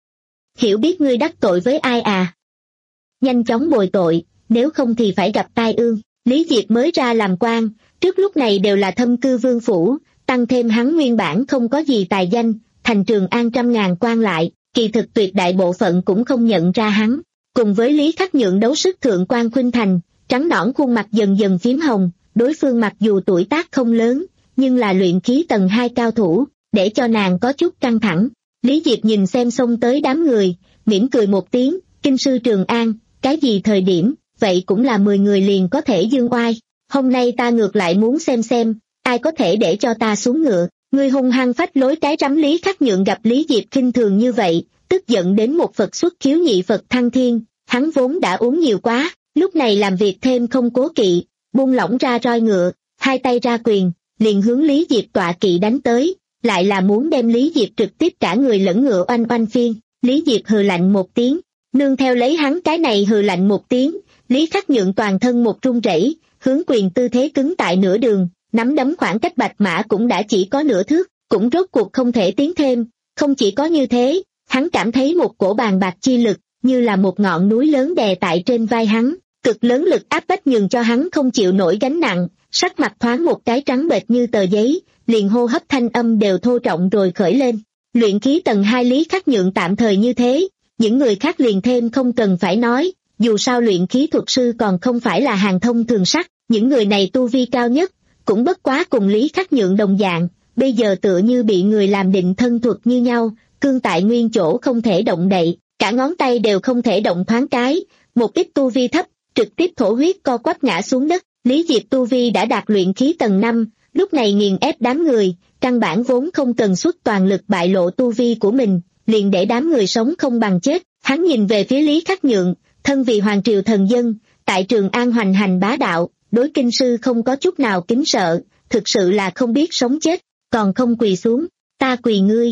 Hiểu biết ngươi đắc tội với ai à? Nhanh chóng bồi tội, nếu không thì phải gặp tai ương. Lý Diệp mới ra làm quan, trước lúc này đều là thâm cư vương phủ, tăng thêm hắn nguyên bản không có gì tài danh, thành Trường An trăm ngàn quan lại, kỳ thực tuyệt đại bộ phận cũng không nhận ra hắn. Cùng với Lý Khắc Nhượng đấu sức thượng quan khuynh thành, trắng nõn khuôn mặt dần dần phím hồng, đối phương mặc dù tuổi tác không lớn, nhưng là luyện khí tầng hai cao thủ, để cho nàng có chút căng thẳng. Lý Diệp nhìn xem xông tới đám người, mỉm cười một tiếng, kinh sư Trường An, cái gì thời điểm, vậy cũng là mười người liền có thể dương oai. Hôm nay ta ngược lại muốn xem xem, ai có thể để cho ta xuống ngựa. Ngươi hung hăng phách lối cái rắm. Lý Khắc Nhượng gặp Lý Diệp khinh thường như vậy, tức giận đến một Phật xuất khiếu nhị Phật thăng thiên, hắn vốn đã uống nhiều quá, lúc này làm việc thêm không cố kỵ, buông lỏng ra roi ngựa, hai tay ra quyền, liền hướng Lý Diệp tọa kỵ đánh tới, lại là muốn đem Lý Diệp trực tiếp cả người lẫn ngựa oanh oanh phiên. Lý Diệp hừ lạnh một tiếng, nương theo lấy hắn cái này hừ lạnh một tiếng, Lý Khắc Nhượng toàn thân một run rẩy, hướng quyền tư thế cứng tại nửa đường, nắm đấm khoảng cách bạch mã cũng đã chỉ có nửa thước, cũng rốt cuộc không thể tiến thêm. Không chỉ có như thế, hắn cảm thấy một cổ bàn bạc chi lực, như là một ngọn núi lớn đè tại trên vai hắn, cực lớn lực áp bách nhường cho hắn không chịu nổi gánh nặng, sắc mặt thoáng một cái trắng bệch như tờ giấy, liền hô hấp thanh âm đều thô trọng rồi khởi lên. Luyện khí tầng hai Lý Khắc Nhượng tạm thời như thế, những người khác liền thêm không cần phải nói, dù sao luyện khí thuật sư còn không phải là hàng thông thường sắc, những người này tu vi cao nhất, cũng bất quá cùng Lý Khắc Nhượng đồng dạng, bây giờ tựa như bị người làm định thân thuật như nhau, cương tại nguyên chỗ không thể động đậy, cả ngón tay đều không thể động thoáng cái, một ít tu vi thấp, trực tiếp thổ huyết co quắp ngã xuống đất. Lý Diệp tu vi đã đạt luyện khí tầng năm, lúc này nghiền ép đám người, căn bản vốn không cần xuất toàn lực bại lộ tu vi của mình, liền để đám người sống không bằng chết. Hắn nhìn về phía Lý Khắc Nhượng, thân vì hoàng triều thần dân, tại Trường An hoành hành bá đạo, đối kinh sư không có chút nào kính sợ, thực sự là không biết sống chết, còn không quỳ xuống, ta quỳ ngươi.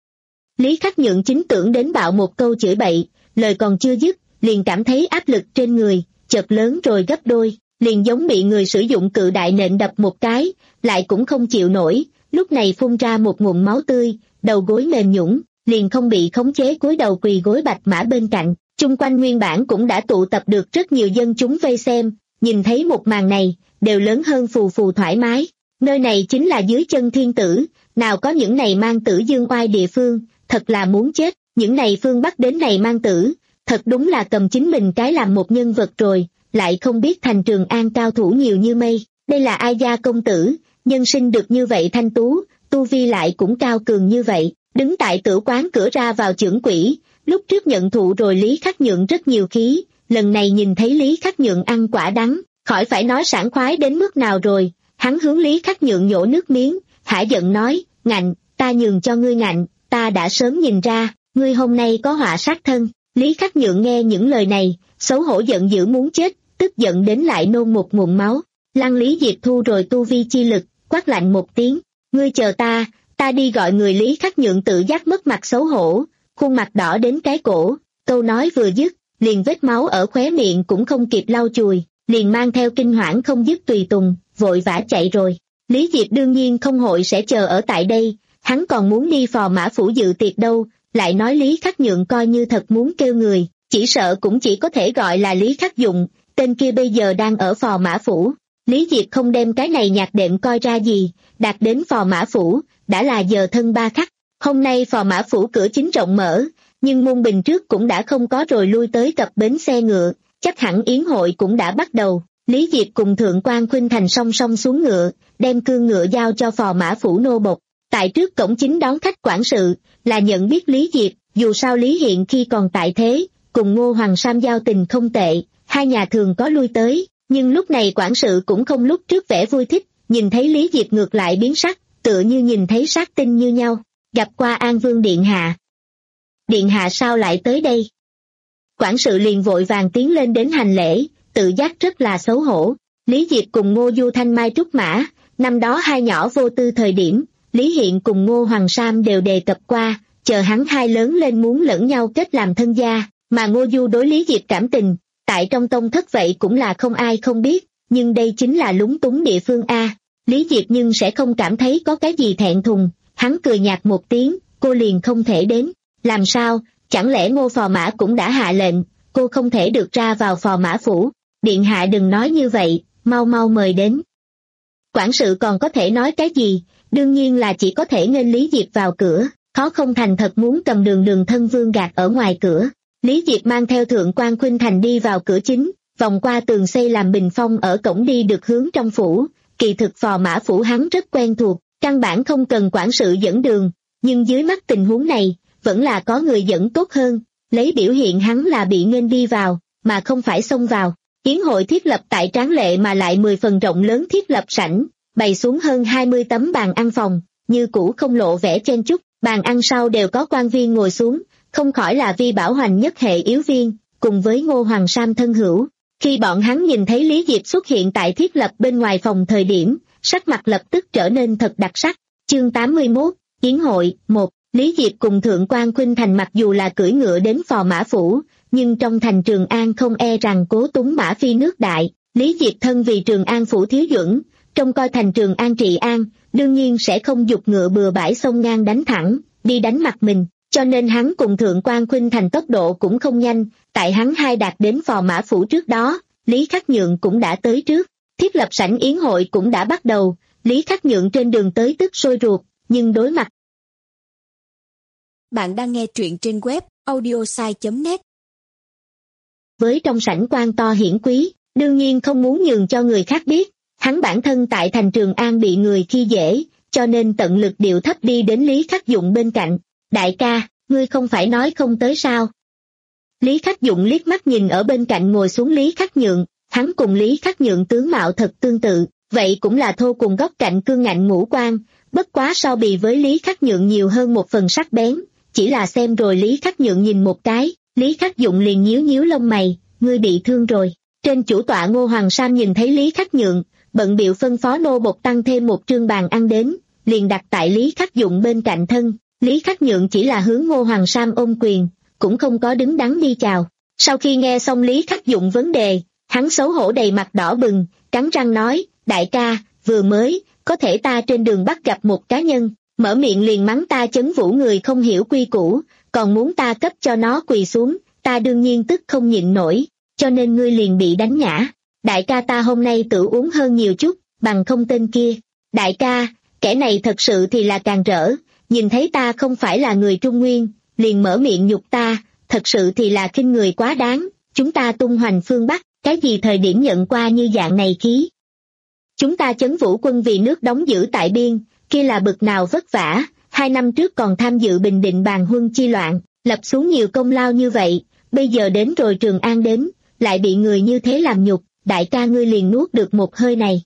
Lý Khắc Nhượng chính tưởng đến bạo một câu chửi bậy, lời còn chưa dứt, liền cảm thấy áp lực trên người, chợt lớn rồi gấp đôi, liền giống bị người sử dụng cự đại nện đập một cái, lại cũng không chịu nổi, lúc này phun ra một ngụm máu tươi, đầu gối mềm nhũn, liền không bị khống chế cúi đầu quỳ gối bạch mã bên cạnh. Chung quanh nguyên bản cũng đã tụ tập được rất nhiều dân chúng vây xem, nhìn thấy một màn này, đều lớn hơn phù phù thoải mái. Nơi này chính là dưới chân thiên tử, nào có những này mang tử dương oai địa phương, thật là muốn chết. Những này phương Bắc đến này mang tử, thật đúng là cầm chính mình cái làm một nhân vật rồi, lại không biết thành Trường An cao thủ nhiều như mây. Đây là ai gia công tử, nhân sinh được như vậy thanh tú, tu vi lại cũng cao cường như vậy, đứng tại tử quán cửa ra vào chưởng quỷ. Lúc trước nhận thụ rồi Lý Khắc Nhượng rất nhiều khí, lần này nhìn thấy Lý Khắc Nhượng ăn quả đắng, khỏi phải nói sảng khoái đến mức nào rồi. Hắn hướng Lý Khắc Nhượng nhổ nước miếng, hả giận nói, ngạnh, ta nhường cho ngươi ngạnh, ta đã sớm nhìn ra, ngươi hôm nay có họa sát thân. Lý Khắc Nhượng nghe những lời này, xấu hổ giận dữ muốn chết, tức giận đến lại nôn một ngụm máu. Lăng Lý Diệp thu rồi tu vi chi lực, quát lạnh một tiếng, ngươi chờ ta, ta đi gọi người. Lý Khắc Nhượng tự giác mất mặt xấu hổ, khuôn mặt đỏ đến cái cổ, câu nói vừa dứt, liền vết máu ở khóe miệng cũng không kịp lau chùi, liền mang theo kinh hoảng không dứt tùy tùng, vội vã chạy rồi. Lý Diệp đương nhiên không hội sẽ chờ ở tại đây, hắn còn muốn đi Phò Mã Phủ dự tiệc đâu, lại nói Lý Khắc Nhượng coi như thật muốn kêu người, chỉ sợ cũng chỉ có thể gọi là Lý Khắc Dụng, tên kia bây giờ đang ở Phò Mã Phủ. Lý Diệp không đem cái này nhạc đệm coi ra gì, đạt đến Phò Mã Phủ, đã là giờ thân ba khắc. Hôm nay Phò Mã Phủ cửa chính rộng mở, nhưng môn bình trước cũng đã không có rồi lui tới cập bến xe ngựa, chắc hẳn yến hội cũng đã bắt đầu. Lý Diệp cùng Thượng quan Khuynh Thành song song xuống ngựa, đem cương ngựa giao cho Phò Mã Phủ nô bộc. Tại trước cổng chính đón khách quản sự, là nhận biết Lý Diệp, dù sao Lý Hiện khi còn tại thế, cùng Ngô Hoàng Sam giao tình không tệ, hai nhà thường có lui tới, nhưng lúc này quản sự cũng không lúc trước vẻ vui thích, nhìn thấy Lý Diệp ngược lại biến sắc, tựa như nhìn thấy sát tinh như nhau. Gặp qua An Vương Điện Hạ. Điện Hạ sao lại tới đây? Quản sự liền vội vàng tiến lên đến hành lễ, tự giác rất là xấu hổ. Lý Diệp cùng Ngô Du Thanh Mai trúc mã, năm đó hai nhỏ vô tư thời điểm, Lý Hiện cùng Ngô Hoàng Sam đều đề cập qua, chờ hắn hai lớn lên muốn lẫn nhau kết làm thân gia, mà Ngô Du đối Lý Diệp cảm tình, tại trong tông thất vậy cũng là không ai không biết, nhưng đây chính là lúng túng địa phương A. Lý Diệp nhưng sẽ không cảm thấy có cái gì thẹn thùng, hắn cười nhạt một tiếng, cô liền không thể đến. Làm sao, chẳng lẽ Ngô phò mã cũng đã hạ lệnh, cô không thể được ra vào phò mã phủ? Điện hạ đừng nói như vậy, mau mau mời đến. Quản sự còn có thể nói cái gì, đương nhiên là chỉ có thể nghênh Lý Diệp vào cửa, khó không thành thật muốn cầm đường đường thân vương gạt ở ngoài cửa. Lý Diệp mang theo Thượng quan Khuynh Thành đi vào cửa chính, vòng qua tường xây làm bình phong ở cổng đi được hướng trong phủ. Kỳ thực phò mã phủ hắn rất quen thuộc, căn bản không cần quản sự dẫn đường, nhưng dưới mắt tình huống này, vẫn là có người dẫn tốt hơn, lấy biểu hiện hắn là bị nghênh đi vào, mà không phải xông vào. Yến hội thiết lập tại tráng lệ mà lại mười phần rộng lớn thiết lập sảnh, bày xuống hơn hai mươi tấm bàn ăn phòng, như cũ không lộ vẻ chen chúc, bàn ăn sau đều có quan viên ngồi xuống, không khỏi là Vi Bảo Hoành nhất hệ yếu viên, cùng với Ngô Hoàng Sam thân hữu. Khi bọn hắn nhìn thấy Lý Diệp xuất hiện tại thiết lập bên ngoài phòng thời điểm, sắc mặt lập tức trở nên thật đặc sắc. Chương tám mươi mốt, Yến hội, một. Lý Diệp cùng Thượng quan Khuynh Thành mặc dù là cưỡi ngựa đến phò mã phủ, nhưng trong thành Trường An không e rằng cố túng mã phi nước đại. Lý Diệp thân vì Trường An phủ thiếu chuẩn, trông coi thành Trường An trị an, đương nhiên sẽ không giục ngựa bừa bãi xông ngang đánh thẳng, đi đánh mặt mình, cho nên hắn cùng Thượng quan Khuynh Thành tốc độ cũng không nhanh. Tại hắn hai đạt đến phò mã phủ trước đó, Lý Khắc Nhượng cũng đã tới trước, thiết lập sảnh yến hội cũng đã bắt đầu, Lý Khắc Nhượng trên đường tới tức sôi ruột, nhưng đối mặt. Bạn đang nghe truyện trên web audiosai chấm net. Với trong sảnh quan to hiển quý, đương nhiên không muốn nhường cho người khác biết, hắn bản thân tại thành Trường An bị người khi dễ, cho nên tận lực điệu thấp đi đến Lý Khắc Dụng bên cạnh. Đại ca, ngươi không phải nói không tới sao? Lý Khắc Dụng liếc mắt nhìn ở bên cạnh ngồi xuống Lý Khắc Nhượng, hắn cùng Lý Khắc Nhượng tướng mạo thật tương tự, vậy cũng là thô cùng góc cạnh cương ngạnh ngũ quan, bất quá so bì với Lý Khắc Nhượng nhiều hơn một phần sắc bén, chỉ là xem rồi Lý Khắc Nhượng nhìn một cái, Lý Khắc Dụng liền nhíu nhíu lông mày, ngươi bị thương rồi. Trên chủ tọa Ngô Hoàng Sam nhìn thấy Lý Khắc Nhượng, bận bịu phân phó nô bộc tăng thêm một trương bàn ăn đến, liền đặt tại Lý Khắc Dụng bên cạnh thân. Lý Khắc Nhượng chỉ là hướng Ngô Hoàng Sam ôm quyền, cũng không có đứng đắn đi chào. Sau khi nghe xong Lý Khắc Dụng vấn đề, hắn xấu hổ đầy mặt đỏ bừng, cắn răng nói, đại ca, vừa mới, có thể ta trên đường bắt gặp một cá nhân, mở miệng liền mắng ta chấn vũ người không hiểu quy củ, còn muốn ta cấp cho nó quỳ xuống, ta đương nhiên tức không nhịn nổi, cho nên ngươi liền bị đánh ngã. Đại ca ta hôm nay tự uống hơn nhiều chút, bằng không tên kia. Đại ca, kẻ này thật sự thì là càng rỡ, nhìn thấy ta không phải là người Trung Nguyên, liền mở miệng nhục ta, thật sự thì là khinh người quá đáng, chúng ta tung hoành phương Bắc, cái gì thời điểm nhận qua như dạng này khí. Chúng ta chấn vũ quân vì nước đóng giữ tại biên, kia là bực nào vất vả, hai năm trước còn tham dự Bình Định bàn huân chi loạn, lập xuống nhiều công lao như vậy, bây giờ đến rồi Trường An đến, lại bị người như thế làm nhục, đại ca ngươi liền nuốt được một hơi này.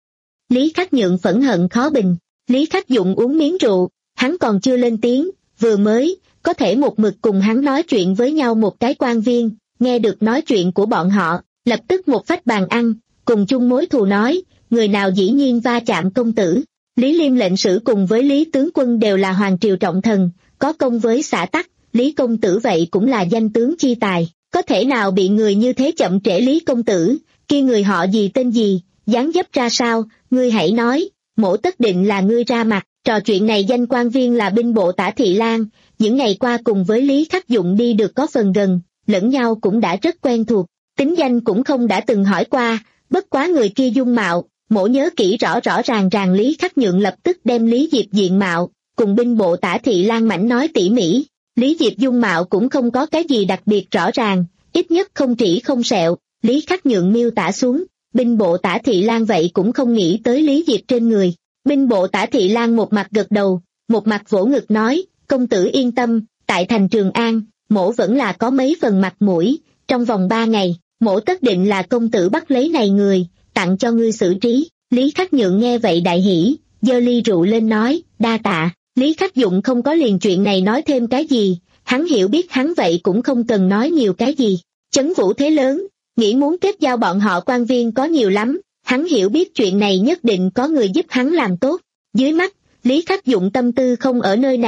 Lý Khắc Nhượng phẫn hận khó bình, Lý Khắc Dụng uống miếng rượu, hắn còn chưa lên tiếng, vừa mới, có thể một mực cùng hắn nói chuyện với nhau một cái quan viên, nghe được nói chuyện của bọn họ, lập tức một phách bàn ăn, cùng chung mối thù nói, người nào dĩ nhiên va chạm công tử. Lý Liêm lệnh sử cùng với Lý tướng quân đều là hoàng triều trọng thần, có công với xã tắc, Lý công tử vậy cũng là danh tướng chi tài, có thể nào bị người như thế chậm trễ Lý công tử, kia người họ gì tên gì, dáng dấp ra sao, ngươi hãy nói, mổ tất định là ngươi ra mặt. Trò chuyện này danh quan viên là binh bộ Tả Thị Lan, những ngày qua cùng với Lý Khắc Dụng đi được có phần gần, lẫn nhau cũng đã rất quen thuộc, tính danh cũng không đã từng hỏi qua, bất quá người kia dung mạo, mổ nhớ kỹ rõ rõ ràng ràng. Lý Khắc Nhượng lập tức đem Lý Diệp diện mạo, cùng binh bộ Tả Thị Lan mảnh nói tỉ mỉ, Lý Diệp dung mạo cũng không có cái gì đặc biệt rõ ràng, ít nhất không trĩ không sẹo, Lý Khắc Nhượng miêu tả xuống, binh bộ Tả Thị Lan vậy cũng không nghĩ tới Lý Diệp trên người. Binh bộ Tả Thị Lan một mặt gật đầu, một mặt vỗ ngực nói, công tử yên tâm, tại thành Trường An, mổ vẫn là có mấy phần mặt mũi, trong vòng ba ngày, mổ tất định là công tử bắt lấy này người, tặng cho ngươi xử trí. Lý Khắc Nhượng nghe vậy đại hỉ, giơ ly rượu lên nói, đa tạ. Lý Khắc Dụng không có liền chuyện này nói thêm cái gì, hắn hiểu biết hắn vậy cũng không cần nói nhiều cái gì. Chấn vũ thế lớn, nghĩ muốn kết giao bọn họ quan viên có nhiều lắm, hắn hiểu biết chuyện này nhất định có người giúp hắn làm tốt. Dưới mắt, Lý Khắc Dụng tâm tư không ở nơi này,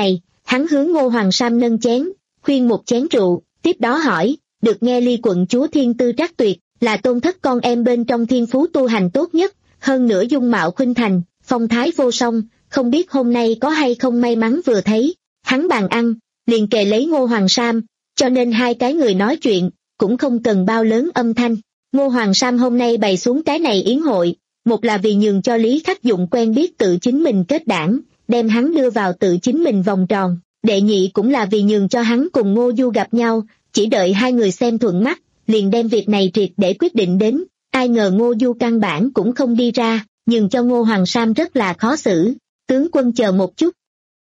Hắn hướng Ngô Hoàng Sam nâng chén, khuyên một chén rượu, tiếp đó hỏi, được nghe Ly quận chúa thiên tư trác tuyệt, là tôn thất con em bên trong thiên phú tu hành tốt nhất, hơn nữa dung mạo khuynh thành, phong thái vô song, không biết hôm nay có hay không may mắn vừa thấy. Hắn bàn ăn, liền kề lấy Ngô Hoàng Sam, cho nên hai cái người nói chuyện, cũng không cần bao lớn âm thanh. Ngô Hoàng Sam hôm nay bày xuống cái này yến hội, một là vì nhường cho Lý Khắc Dụng quen biết tự chính mình kết đảng, đem hắn đưa vào tự chính mình vòng tròn, đệ nhị cũng là vì nhường cho hắn cùng Ngô Du gặp nhau, chỉ đợi hai người xem thuận mắt, liền đem việc này triệt để quyết định đến. Ai ngờ Ngô Du căn bản cũng không đi ra, nhường cho Ngô Hoàng Sam rất là khó xử. Tướng quân chờ một chút.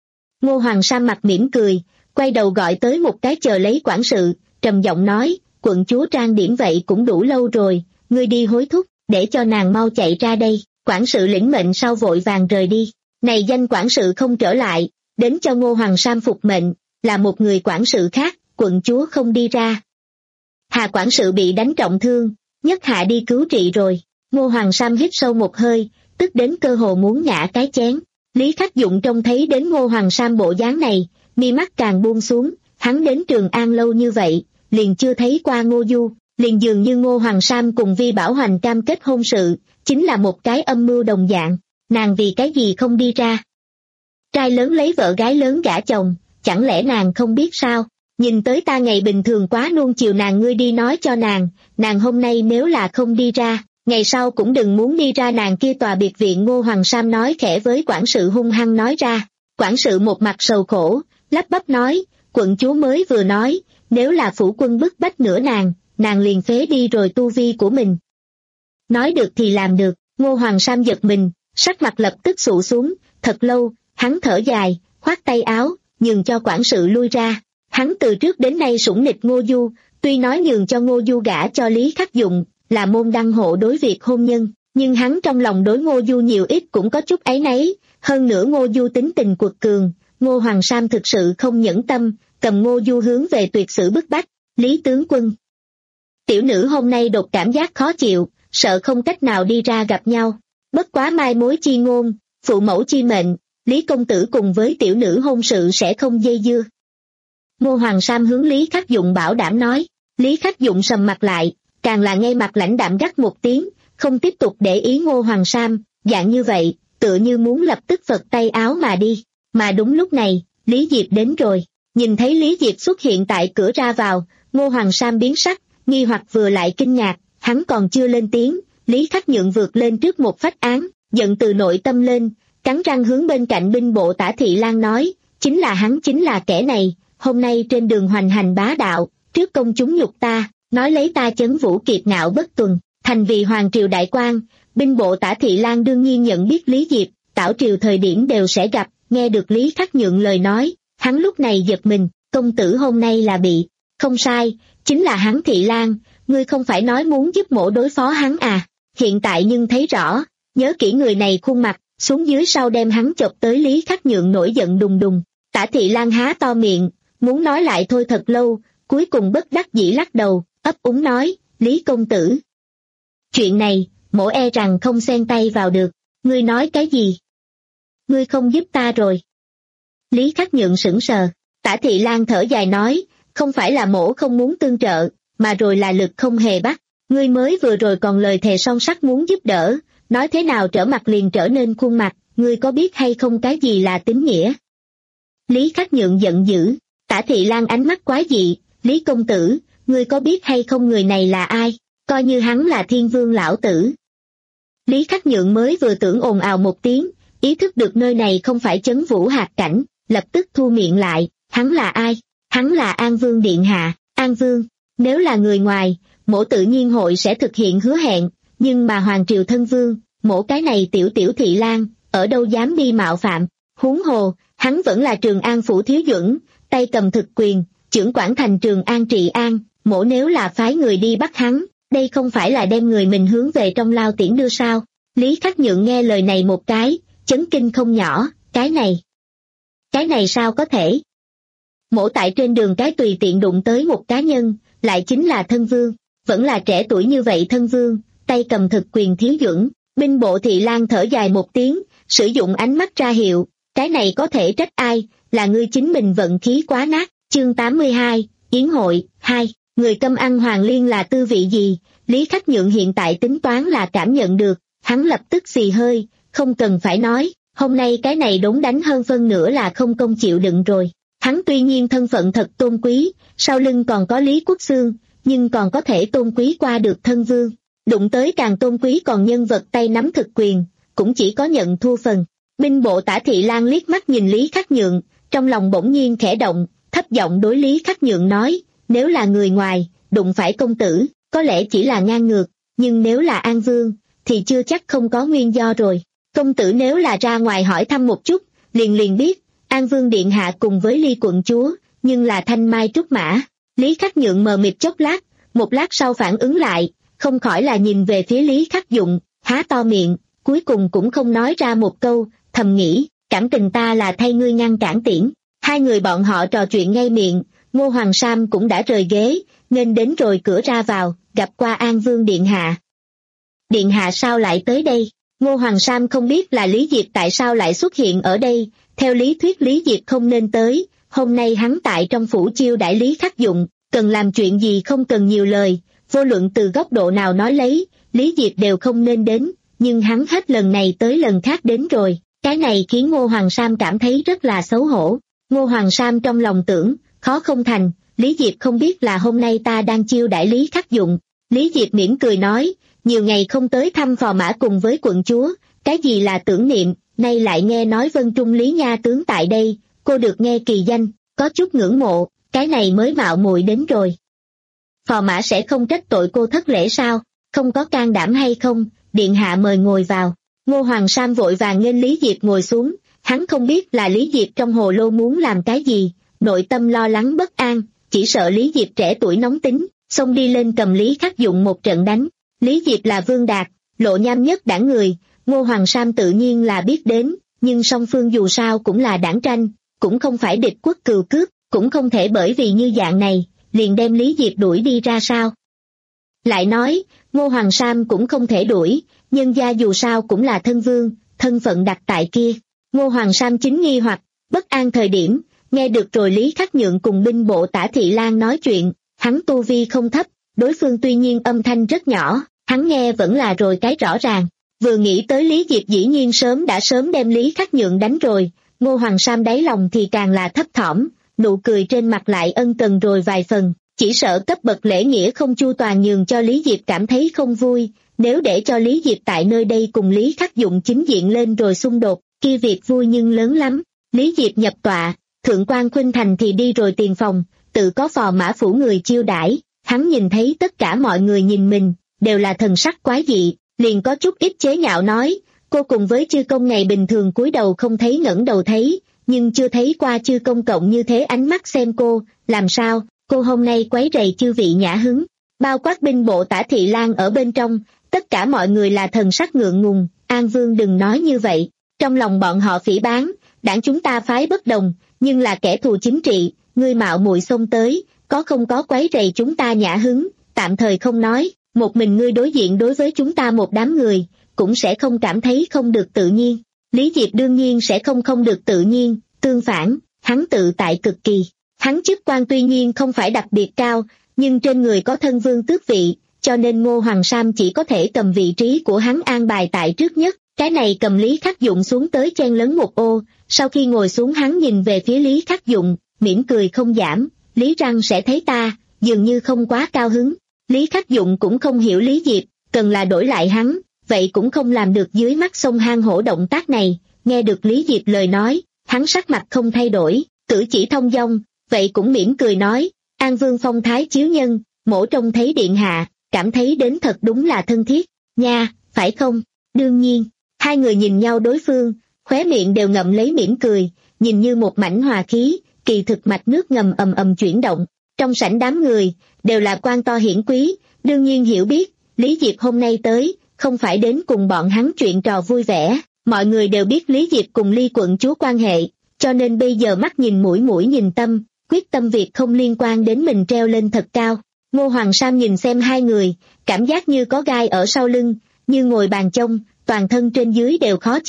Ngô Hoàng Sam mặt mỉm cười, quay đầu gọi tới một cái chờ lấy quản sự, trầm giọng nói, quận chúa trang điểm vậy cũng đủ lâu rồi, ngươi đi hối thúc, để cho nàng mau chạy ra đây. Quản sự lĩnh mệnh sau vội vàng rời đi. Này danh quản sự không trở lại, đến cho Ngô Hoàng Sam phục mệnh, là một người quản sự khác, quận chúa không đi ra. Hà quản sự bị đánh trọng thương, nhất hạ đi cứu trị rồi. Ngô Hoàng Sam hít sâu một hơi, tức đến cơ hồ muốn ngã cái chén. Lý Khắc Dụng trông thấy đến Ngô Hoàng Sam bộ dáng này, mi mắt càng buông xuống, hắn đến Trường An lâu như vậy, liền chưa thấy qua Ngô Du, liền dường như Ngô Hoàng Sam cùng Vi Bảo Hoành cam kết hôn sự, chính là một cái âm mưu đồng dạng, nàng vì cái gì không đi ra. Trai lớn lấy vợ gái lớn gả chồng, chẳng lẽ nàng không biết sao, nhìn tới ta ngày bình thường quá nuông chiều nàng, ngươi đi nói cho nàng, nàng hôm nay nếu là không đi ra, ngày sau cũng đừng muốn đi ra nàng kia tòa biệt viện. Ngô Hoàng Sam nói khẽ với quản sự hung hăng nói ra. Quản sự một mặt sầu khổ, lắp bắp nói, quận chúa mới vừa nói, nếu là phủ quân bức bách nữa nàng, nàng liền phế đi rồi tu vi của mình. Nói được thì làm được. Ngô Hoàng Sam giật mình, sắc mặt lập tức sụ xuống, thật lâu, hắn thở dài, khoát tay áo, nhường cho quản sự lui ra. Hắn từ trước đến nay sủng nịch Ngô Du, tuy nói nhường cho Ngô Du gả cho Lý Khắc Dụng, là môn đăng hộ đối việc hôn nhân, nhưng hắn trong lòng đối Ngô Du nhiều ít cũng có chút áy náy, hơn nữa Ngô Du tính tình quật cường, Ngô Hoàng Sam thực sự không nhẫn tâm, cầm Ngô Du hướng về tuyệt sử bức bách. Lý tướng quân, tiểu nữ hôm nay đột cảm giác khó chịu, sợ không cách nào đi ra gặp nhau, bất quá mai mối chi ngôn, phụ mẫu chi mệnh, Lý công tử cùng với tiểu nữ hôn sự sẽ không dây dưa. Ngô Hoàng Sam hướng Lý Khắc Dụng bảo đảm nói. Lý Khắc Dụng sầm mặt lại, càng là ngay mặt lãnh đạm gắt một tiếng, không tiếp tục để ý Ngô Hoàng Sam, dạng như vậy, tựa như muốn lập tức phật tay áo mà đi. Mà đúng lúc này, Lý Diệp đến rồi, nhìn thấy Lý Diệp xuất hiện tại cửa ra vào, Ngô Hoàng Sam biến sắc, nghi hoặc vừa lại kinh ngạc, hắn còn chưa lên tiếng, Lý Khắc Nhượng vượt lên trước một phách án, giận từ nội tâm lên, cắn răng hướng bên cạnh binh bộ Tả Thị Lan nói, chính là hắn, chính là kẻ này, hôm nay trên đường hoành hành bá đạo, trước công chúng nhục ta, nói lấy ta chấn vũ kiệt ngạo bất tuần, thành vì hoàng triều đại quan. Binh bộ Tả Thị Lan đương nhiên nhận biết Lý Diệp, tảo triều thời điểm đều sẽ gặp. Nghe được Lý Khắc Nhượng lời nói, hắn lúc này giật mình, công tử hôm nay là bị, không sai, chính là hắn. Thị Lan, ngươi không phải nói muốn giúp mỗ đối phó hắn à, hiện tại nhưng thấy rõ, nhớ kỹ người này khuôn mặt, xuống dưới sau đem hắn chộp tới. Lý Khắc Nhượng nổi giận đùng đùng, Tả Thị Lan há to miệng, muốn nói lại thôi thật lâu, cuối cùng bất đắc dĩ lắc đầu, ấp úng nói, Lý công tử, chuyện này, mỗ e rằng không xen tay vào được. Ngươi nói cái gì? Ngươi không giúp ta rồi. Lý Khắc Nhượng sững sờ. Tả Thị Lan thở dài nói, không phải là mỗ không muốn tương trợ, mà rồi là lực không hề bắt. Ngươi mới vừa rồi còn lời thề son sắt muốn giúp đỡ, nói thế nào trở mặt liền trở nên khuôn mặt, ngươi có biết hay không cái gì là tín nghĩa? Lý Khắc Nhượng giận dữ. Tả Thị Lan ánh mắt quái dị, Lý công tử, ngươi có biết hay không người này là ai? Coi như hắn là Thiên Vương lão tử. Lý Khắc Nhượng mới vừa tưởng ồn ào một tiếng, ý thức được nơi này không phải Chấn Vũ hạt cảnh, lập tức thu miệng lại. Hắn là ai? Hắn là An Vương điện hạ. An Vương, nếu là người ngoài, mỗ tự nhiên hội sẽ thực hiện hứa hẹn, nhưng mà hoàng triều thân vương, mỗ cái này tiểu tiểu Thị Lan, ở đâu dám đi mạo phạm. Huống hồ, hắn vẫn là Trường An phủ thiếu duẩn, tay cầm thực quyền, chưởng quản thành Trường An trị an, mỗ nếu là phái người đi bắt hắn, đây không phải là đem người mình hướng về trong lao tiễn đưa sao? Lý Khắc Nhượng nghe lời này một cái, chấn kinh không nhỏ, cái này, cái này sao có thể? Mỗ tại trên đường cái tùy tiện đụng tới một cá nhân, lại chính là thân vương, vẫn là trẻ tuổi như vậy thân vương, tay cầm thực quyền thiếu duẩn. Binh bộ Thị Lan thở dài một tiếng, sử dụng ánh mắt ra hiệu, cái này có thể trách ai, là ngươi chính mình vận khí quá nát. Chương tám mươi hai, Yến hội, hai, người cơm ăn hoàng liên là tư vị gì, Lý Khắc Nhượng hiện tại tính toán là cảm nhận được, hắn lập tức xì hơi, không cần phải nói, hôm nay cái này đốn đánh hơn phân nửa là không công chịu đựng rồi. Hắn tuy nhiên thân phận thật tôn quý, sau lưng còn có Lý Quốc Xương, nhưng còn có thể tôn quý qua được thân vương. Đụng tới càng tôn quý còn nhân vật tay nắm thực quyền, cũng chỉ có nhận thua phần. Binh bộ Tả Thị Lan liếc mắt nhìn Lý Khắc Nhượng, trong lòng bỗng nhiên khẽ động, thấp giọng đối Lý Khắc Nhượng nói, nếu là người ngoài, đụng phải công tử, có lẽ chỉ là ngang ngược, nhưng nếu là An Vương, thì chưa chắc không có nguyên do rồi. Công tử nếu là ra ngoài hỏi thăm một chút, liền liền biết, An Vương Điện Hạ cùng với Ly quận chúa, nhưng là thanh mai trúc mã. Lý Khắc Nhượng mờ mịt chốc lát, một lát sau phản ứng lại, không khỏi là nhìn về phía Lý Khắc Dụng, há to miệng, cuối cùng cũng không nói ra một câu, thầm nghĩ, cảm tình ta là thay ngươi ngăn cản tiễn. Hai người bọn họ trò chuyện ngay miệng, Ngô Hoàng Sam cũng đã rời ghế, nên đến rồi cửa ra vào, gặp qua An Vương Điện Hạ. Điện Hạ sao lại tới đây? Ngô Hoàng Sam không biết là Lý Diệp tại sao lại xuất hiện ở đây, theo lý thuyết Lý Diệp không nên tới, hôm nay hắn tại trong phủ chiêu đãi Lý Khắc Dụng, cần làm chuyện gì không cần nhiều lời, vô luận từ góc độ nào nói lấy, Lý Diệp đều không nên đến, nhưng hắn hết lần này tới lần khác đến rồi, cái này khiến Ngô Hoàng Sam cảm thấy rất là xấu hổ. Ngô Hoàng Sam trong lòng tưởng, khó không thành, Lý Diệp không biết là hôm nay ta đang chiêu đãi Lý Khắc Dụng. Lý Diệp mỉm cười nói, nhiều ngày không tới thăm phò mã cùng với quận chúa, cái gì là tưởng niệm, nay lại nghe nói Vân Trung Lý Nha tướng tại đây, cô được nghe kỳ danh, có chút ngưỡng mộ, cái này mới mạo muội đến rồi. Phò mã sẽ không trách tội cô thất lễ sao, không có can đảm hay không, điện hạ mời ngồi vào. Ngô Hoàng Sam vội vàng nghênh Lý Diệp ngồi xuống, hắn không biết là Lý Diệp trong hồ lô muốn làm cái gì, nội tâm lo lắng bất an, chỉ sợ Lý Diệp trẻ tuổi nóng tính, xông đi lên cầm Lý Khắc Dụng một trận đánh. Lý Diệp là Vương Đạt, lộ nham nhất đảng người, Ngô Hoàng Sam tự nhiên là biết đến, nhưng song phương dù sao cũng là đảng tranh, cũng không phải địch quốc cừu cướp, cũng không thể bởi vì như dạng này, liền đem Lý Diệp đuổi đi ra sao. Lại nói, Ngô Hoàng Sam cũng không thể đuổi, nhân gia dù sao cũng là thân vương, thân phận đặt tại kia. Ngô Hoàng Sam chính nghi hoặc, bất an thời điểm, nghe được rồi Lý Khắc Nhượng cùng binh bộ Tả Thị Lan nói chuyện, hắn tu vi không thấp, đối phương tuy nhiên âm thanh rất nhỏ, hắn nghe vẫn là rồi cái rõ ràng. Vừa nghĩ tới Lý Diệp dĩ nhiên sớm đã sớm đem Lý Khắc Nhượng đánh rồi, Ngô Hoàng Sam đáy lòng thì càng là thấp thỏm, nụ cười trên mặt lại ân cần rồi vài phần, chỉ sợ cấp bậc lễ nghĩa không chu toàn nhường cho Lý Diệp cảm thấy không vui, nếu để cho Lý Diệp tại nơi đây cùng Lý Khắc Dụng chính diện lên rồi xung đột, kia việc vui nhưng lớn lắm. Lý Diệp nhập tọa, Thượng quan Khuynh Thành thì đi rồi tiền phòng, tự có phò mã phủ người chiêu đãi, hắn nhìn thấy tất cả mọi người nhìn mình, đều là thần sắc quái dị, liền có chút ít chế nhạo nói, cô cùng với chư công ngày bình thường cúi đầu không thấy ngẩng đầu thấy, nhưng chưa thấy qua chư công cộng như thế ánh mắt xem cô, làm sao, cô hôm nay quấy rầy chư vị nhã hứng. Bao quát binh bộ Tả Thị Lan ở bên trong, tất cả mọi người là thần sắc ngượng ngùng, An Vương đừng nói như vậy, trong lòng bọn họ phỉ báng, đảng chúng ta phái bất đồng, nhưng là kẻ thù chính trị, ngươi mạo muội xông tới, có không có quấy rầy chúng ta nhã hứng, tạm thời không nói, một mình ngươi đối diện đối với chúng ta một đám người, cũng sẽ không cảm thấy không được tự nhiên. Lý Diệp đương nhiên sẽ không không được tự nhiên, tương phản, hắn tự tại cực kỳ. Hắn chức quan tuy nhiên không phải đặc biệt cao, nhưng trên người có thân vương tước vị, cho nên Ngô Hoàng Sam chỉ có thể cầm vị trí của hắn an bài tại trước nhất. Cái này cầm Lý Khắc Dụng xuống tới chen lấn một ô, sau khi ngồi xuống hắn nhìn về phía Lý Khắc Dụng, mỉm cười không giảm, Lý Răng sẽ thấy ta, dường như không quá cao hứng. Lý Khắc Dụng cũng không hiểu Lý Diệp, cần là đổi lại hắn, vậy cũng không làm được dưới mắt sông hang hổ động tác này. Nghe được Lý Diệp lời nói, hắn sắc mặt không thay đổi, cử chỉ thông dong, vậy cũng mỉm cười nói, An Vương phong thái chiếu nhân, mỗ trông thấy điện hạ, cảm thấy đến thật đúng là thân thiết, nha, phải không? Đương nhiên. Hai người nhìn nhau đối phương, khóe miệng đều ngậm lấy mỉm cười, nhìn như một mảnh hòa khí, kỳ thực mạch nước ngầm ầm ầm chuyển động. Trong sảnh đám người, đều là quan to hiển quý, đương nhiên hiểu biết, Lý Diệp hôm nay tới, không phải đến cùng bọn hắn chuyện trò vui vẻ, mọi người đều biết Lý Diệp cùng Ly quận chúa quan hệ, cho nên bây giờ mắt nhìn mũi mũi nhìn tâm, quyết tâm việc không liên quan đến mình treo lên thật cao. Ngô Hoàng Sam nhìn xem hai người, cảm giác như có gai ở sau lưng, như ngồi bàn trông, toàn thân trên dưới đều khó chịu,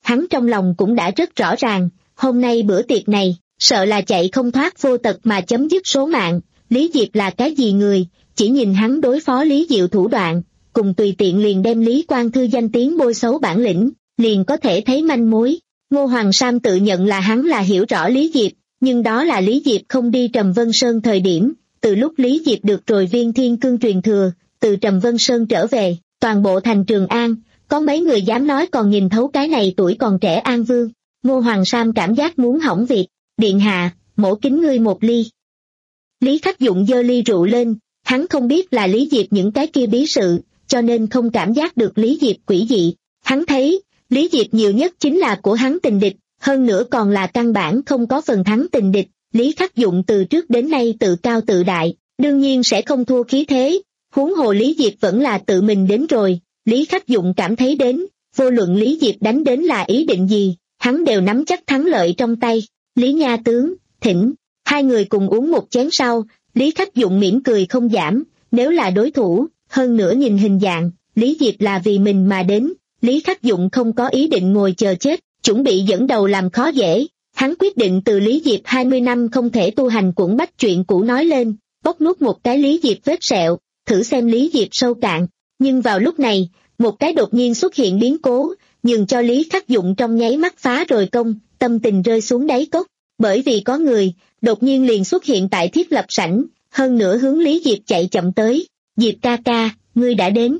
hắn trong lòng cũng đã rất rõ ràng, hôm nay bữa tiệc này, sợ là chạy không thoát vô tật mà chấm dứt số mạng. Lý Diệp là cái gì người, chỉ nhìn hắn đối phó Lý Diệu thủ đoạn, cùng tùy tiện liền đem Lý Quang Thư danh tiếng bôi xấu bản lĩnh, liền có thể thấy manh mối. Ngô Hoàng Sam tự nhận là hắn là hiểu rõ Lý Diệp, nhưng đó là Lý Diệp không đi Trầm Vân Sơn thời điểm, từ lúc Lý Diệp được rồi viên thiên cương truyền thừa, từ Trầm Vân Sơn trở về, toàn bộ thành Trường An, có mấy người dám nói còn nhìn thấu cái này tuổi còn trẻ An Vương. Ngô Hoàng Sam cảm giác muốn hỏng việc, điện hạ, mổ kính ngươi một ly. Lý Khắc Dụng giơ ly rượu lên, hắn không biết là Lý Diệp những cái kia bí sự, cho nên không cảm giác được Lý Diệp quỷ dị. Hắn thấy, Lý Diệp nhiều nhất chính là của hắn tình địch, hơn nữa còn là căn bản không có phần thắng tình địch. Lý Khắc Dụng từ trước đến nay tự cao tự đại, đương nhiên sẽ không thua khí thế, huống hồ Lý Diệp vẫn là tự mình đến rồi. Lý Khắc Dụng cảm thấy đến, vô luận Lý Diệp đánh đến là ý định gì, hắn đều nắm chắc thắng lợi trong tay. Lý Nha tướng, thỉnh. Hai người cùng uống một chén sau, Lý Khắc Dụng mỉm cười không giảm, nếu là đối thủ, hơn nữa nhìn hình dạng, Lý Diệp là vì mình mà đến. Lý Khắc Dụng không có ý định ngồi chờ chết, chuẩn bị dẫn đầu làm khó dễ. Hắn quyết định từ Lý Diệp hai mươi năm không thể tu hành cuộn bách chuyện cũ nói lên, bóc nuốt một cái Lý Diệp vết sẹo, thử xem Lý Diệp sâu cạn. Nhưng vào lúc này, một cái đột nhiên xuất hiện biến cố, nhường cho Lý Khắc Dụng trong nháy mắt phá rồi công, tâm tình rơi xuống đáy cốc. Bởi vì có người, đột nhiên liền xuất hiện tại thiết lập sảnh, hơn nữa hướng Lý Diệp chạy chậm tới. Diệp ca ca, ngươi đã đến.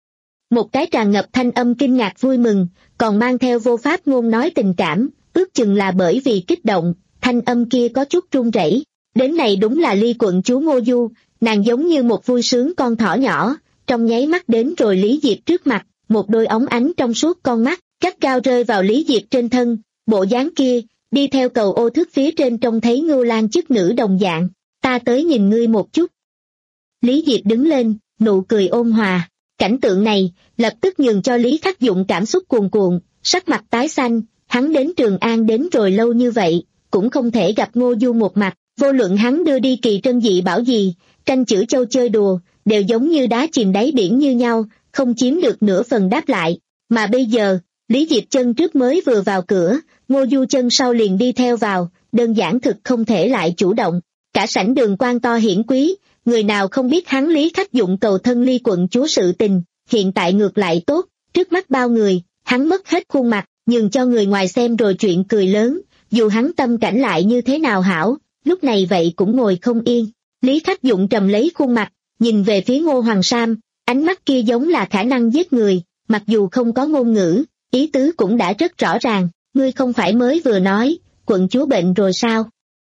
Một cái tràn ngập thanh âm kinh ngạc vui mừng, còn mang theo vô pháp ngôn nói tình cảm, ước chừng là bởi vì kích động, thanh âm kia có chút run rẩy. Đến này đúng là Ly quận chúa Ngô Du, nàng giống như một vui sướng con thỏ nhỏ, trong nháy mắt đến rồi Lý Diệp trước mặt, một đôi óng ánh trong suốt con mắt, gắt gao rơi vào Lý Diệp trên thân, bộ dáng kia, đi theo cầu ô thước phía trên trông thấy ngưu lang chức nữ đồng dạng. Ta tới nhìn ngươi một chút. Lý Diệp đứng lên, nụ cười ôn hòa. Cảnh tượng này, lập tức nhường cho Lý Khắc Dụng cảm xúc cuồn cuộn, sắc mặt tái xanh. Hắn đến Trường An đến rồi lâu như vậy, cũng không thể gặp Ngô Du một mặt, vô luận hắn đưa đi kỳ trân dị bảo gì, tranh chữ châu chơi đùa, đều giống như đá chìm đáy biển như nhau, không chiếm được nửa phần đáp lại. Mà bây giờ, Lý Diệp chân trước mới vừa vào cửa, Ngô Du chân sau liền đi theo vào, đơn giản thực không thể lại chủ động. Cả sảnh đường quan to hiển quý, người nào không biết hắn Lý Khắc Dụng cầu thân Ly quận chúa sự tình, hiện tại ngược lại tốt, trước mắt bao người, hắn mất hết khuôn mặt, nhường cho người ngoài xem rồi chuyện cười lớn, dù hắn tâm cảnh lại như thế nào hảo, lúc này vậy cũng ngồi không yên. Lý Khắc Dụng trầm lấy khuôn mặt, nhìn về phía Ngô Hoàng Sam, ánh mắt kia giống là khả năng giết người, mặc dù không có ngôn ngữ, ý tứ cũng đã rất rõ ràng. Ngươi không phải mới vừa nói, quận chúa bệnh rồi sao?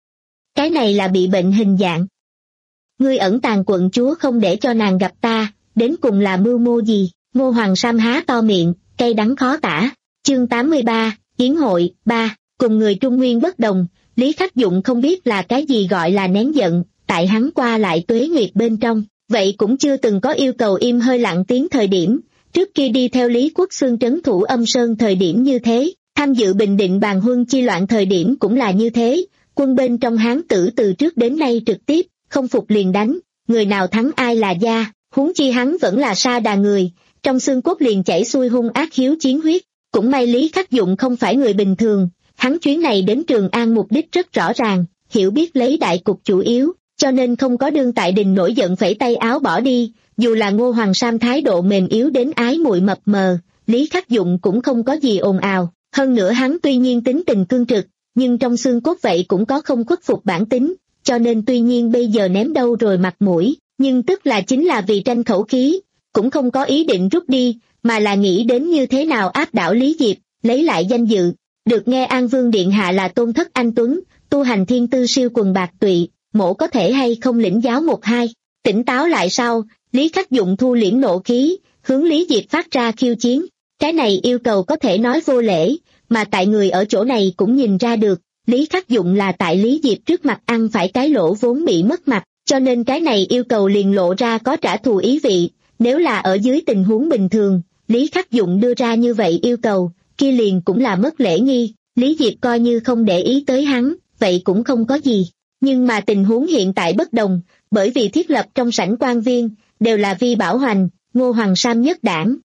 Cái này là bị bệnh hình dạng. Ngươi ẩn tàng quận chúa không để cho nàng gặp ta, đến cùng là mưu mô gì? Ngô Hoàng Sam há to miệng, cay đắng khó tả. Chương tám mươi ba, Yến hội, ba, cùng người Trung Nguyên bất đồng, Lý Khắc Dụng không biết là cái gì gọi là nén giận, tại hắn qua lại tuế nguyệt bên trong, vậy cũng chưa từng có yêu cầu im hơi lặng tiếng thời điểm, trước kia đi theo Lý Quốc Xương trấn thủ Âm Sơn thời điểm như thế. Tham dự Bình Định bàn huân chi loạn thời điểm cũng là như thế, quân bên trong Hán tử từ trước đến nay trực tiếp, không phục liền đánh, người nào thắng ai là gia, huống chi hắn vẫn là sa đà người, trong xương cốt liền chảy xuôi hung ác hiếu chiến huyết. Cũng may Lý Khắc Dụng không phải người bình thường, hắn chuyến này đến Trường An mục đích rất rõ ràng, hiểu biết lấy đại cục chủ yếu, cho nên không có đương tại đình nổi giận phẩy tay áo bỏ đi, dù là Ngô Hoàng Sam thái độ mềm yếu đến ái muội mập mờ, Lý Khắc Dụng cũng không có gì ồn ào. Hơn nữa hắn tuy nhiên tính tình cương trực, nhưng trong xương cốt vậy cũng có không khuất phục bản tính, cho nên tuy nhiên bây giờ ném đâu rồi mặt mũi, nhưng tức là chính là vì tranh khẩu khí, cũng không có ý định rút đi, mà là nghĩ đến như thế nào áp đảo Lý Diệp, lấy lại danh dự. Được nghe An Vương Điện Hạ là tôn thất anh Tuấn, tu hành thiên tư siêu quần bạc tụy, mổ có thể hay không lĩnh giáo một hai. Tỉnh táo lại sau, Lý Khắc Dụng thu liễm nộ khí, hướng Lý Diệp phát ra khiêu chiến. Cái này yêu cầu có thể nói vô lễ, mà tại người ở chỗ này cũng nhìn ra được, Lý Khắc Dụng là tại Lý Diệp trước mặt ăn phải cái lỗ vốn bị mất mặt, cho nên cái này yêu cầu liền lộ ra có trả thù ý vị. Nếu là ở dưới tình huống bình thường, Lý Khắc Dụng đưa ra như vậy yêu cầu, kia liền cũng là mất lễ nghi, Lý Diệp coi như không để ý tới hắn, vậy cũng không có gì. Nhưng mà tình huống hiện tại bất đồng, bởi vì thiết lập trong sảnh quan viên, đều là Vi Bảo Hoành, Ngô Hoàng Sam nhất đảng,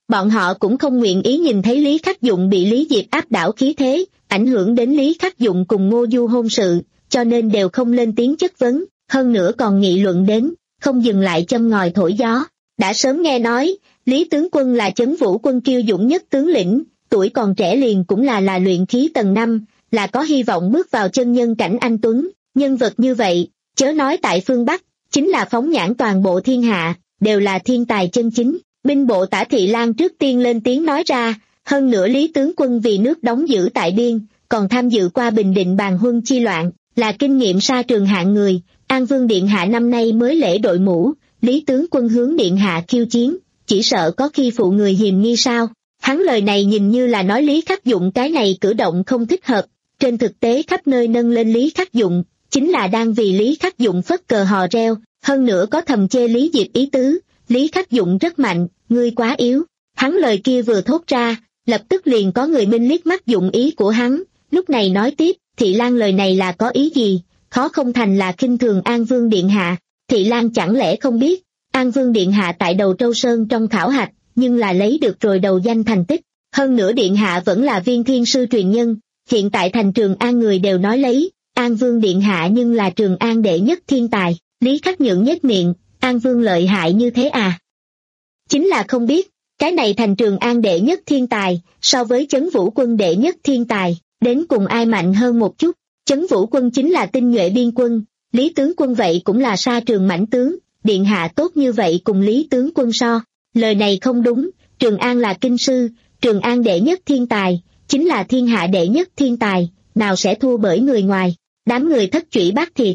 Bọn họ cũng không nguyện ý nhìn thấy Lý Khắc Dụng bị Lý Diệp áp đảo khí thế, ảnh hưởng đến Lý Khắc Dụng cùng Ngô Du hôn sự, cho nên đều không lên tiếng chất vấn, hơn nữa còn nghị luận đến, không dừng lại châm ngòi thổi gió. Đã sớm nghe nói, Lý tướng quân là Chấn Vũ quân kiêu dũng nhất tướng lĩnh, tuổi còn trẻ liền cũng là là luyện khí tầng năm, là có hy vọng bước vào chân nhân cảnh anh tuấn, nhân vật như vậy, chớ nói tại phương Bắc, chính là phóng nhãn toàn bộ thiên hạ, đều là thiên tài chân chính. Binh bộ Tả Thị Lan trước tiên lên tiếng nói ra, hơn nữa Lý tướng quân vì nước đóng giữ tại biên, còn tham dự qua Bình Định Bàn Huân chi loạn, là kinh nghiệm sa trường hạng người, An Vương Điện Hạ năm nay mới lễ đội mũ, Lý tướng quân hướng Điện Hạ khiêu chiến, chỉ sợ có khi phụ người hiềm nghi sao. Hắn lời này nhìn như là nói Lý Khắc Dụng cái này cử động không thích hợp, trên thực tế khắp nơi nâng lên Lý Khắc Dụng, chính là đang vì Lý Khắc Dụng phất cờ hò reo, hơn nữa có thầm chê Lý Diệp ý tứ, Lý Khắc Dụng rất mạnh, ngươi quá yếu. Hắn lời kia vừa thốt ra, lập tức liền có người minh liếc mắt dụng ý của hắn, lúc này nói tiếp, Thị Lan lời này là có ý gì, khó không thành là khinh thường An Vương Điện Hạ. Thị Lan chẳng lẽ không biết, An Vương Điện Hạ tại Đầu Trâu Sơn trong khảo hạch, nhưng là lấy được rồi đầu danh thành tích, hơn nữa Điện Hạ vẫn là viên thiên sư truyền nhân, hiện tại thành Trường An người đều nói lấy, An Vương Điện Hạ nhưng là Trường An đệ nhất thiên tài. Lý Khắc Nhượng nhếch miệng, An Vương lợi hại như thế à? Chính là không biết, cái này thành Trường An đệ nhất thiên tài, so với Chấn Vũ quân đệ nhất thiên tài, đến cùng ai mạnh hơn một chút. Chấn Vũ quân chính là tinh nhuệ biên quân, Lý tướng quân vậy cũng là sa trường mãnh tướng, Điện Hạ tốt như vậy cùng Lý tướng quân so. Lời này không đúng, Trường An là kinh sư, Trường An đệ nhất thiên tài, chính là thiên hạ đệ nhất thiên tài, nào sẽ thua bởi người ngoài. Đám người thất trụy bác thiệt.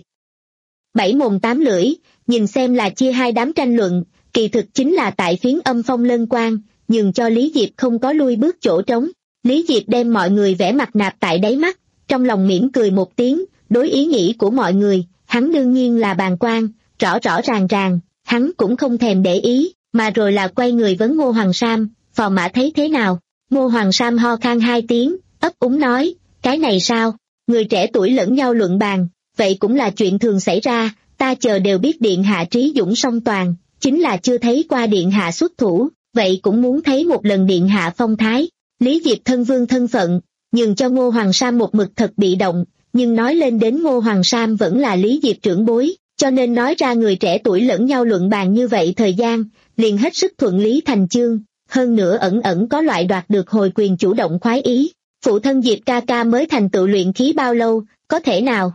Bảy mồm tám lưỡi, nhìn xem là chia hai đám tranh luận, kỳ thực chính là tại phiến âm phong lân quan, nhường cho Lý Diệp không có lui bước chỗ trống. Lý Diệp đem mọi người vẽ mặt nạp tại đáy mắt, trong lòng mỉm cười một tiếng, đối ý nghĩ của mọi người, hắn đương nhiên là bàng quan, rõ rõ ràng ràng, hắn cũng không thèm để ý, mà rồi là quay người vấn Ngô Hoàng Sam, phò mã thấy thế nào. Ngô Hoàng Sam ho khan hai tiếng, ấp úng nói, cái này sao, người trẻ tuổi lẫn nhau luận bàn, vậy cũng là chuyện thường xảy ra, ta chờ đều biết Điện Hạ trí dũng song toàn, chính là chưa thấy qua Điện Hạ xuất thủ, vậy cũng muốn thấy một lần Điện Hạ phong thái. Lý Diệp thân vương thân phận, nhường cho Ngô Hoàng Sam một mực thật bị động, nhưng nói lên đến Ngô Hoàng Sam vẫn là Lý Diệp trưởng bối, cho nên nói ra người trẻ tuổi lẫn nhau luận bàn như vậy thời gian, liền hết sức thuận lý thành chương, hơn nữa ẩn ẩn có loại đoạt được hồi quyền chủ động khoái ý. Phụ thân Diệp ca ca mới thành tựu luyện khí bao lâu, có thể nào?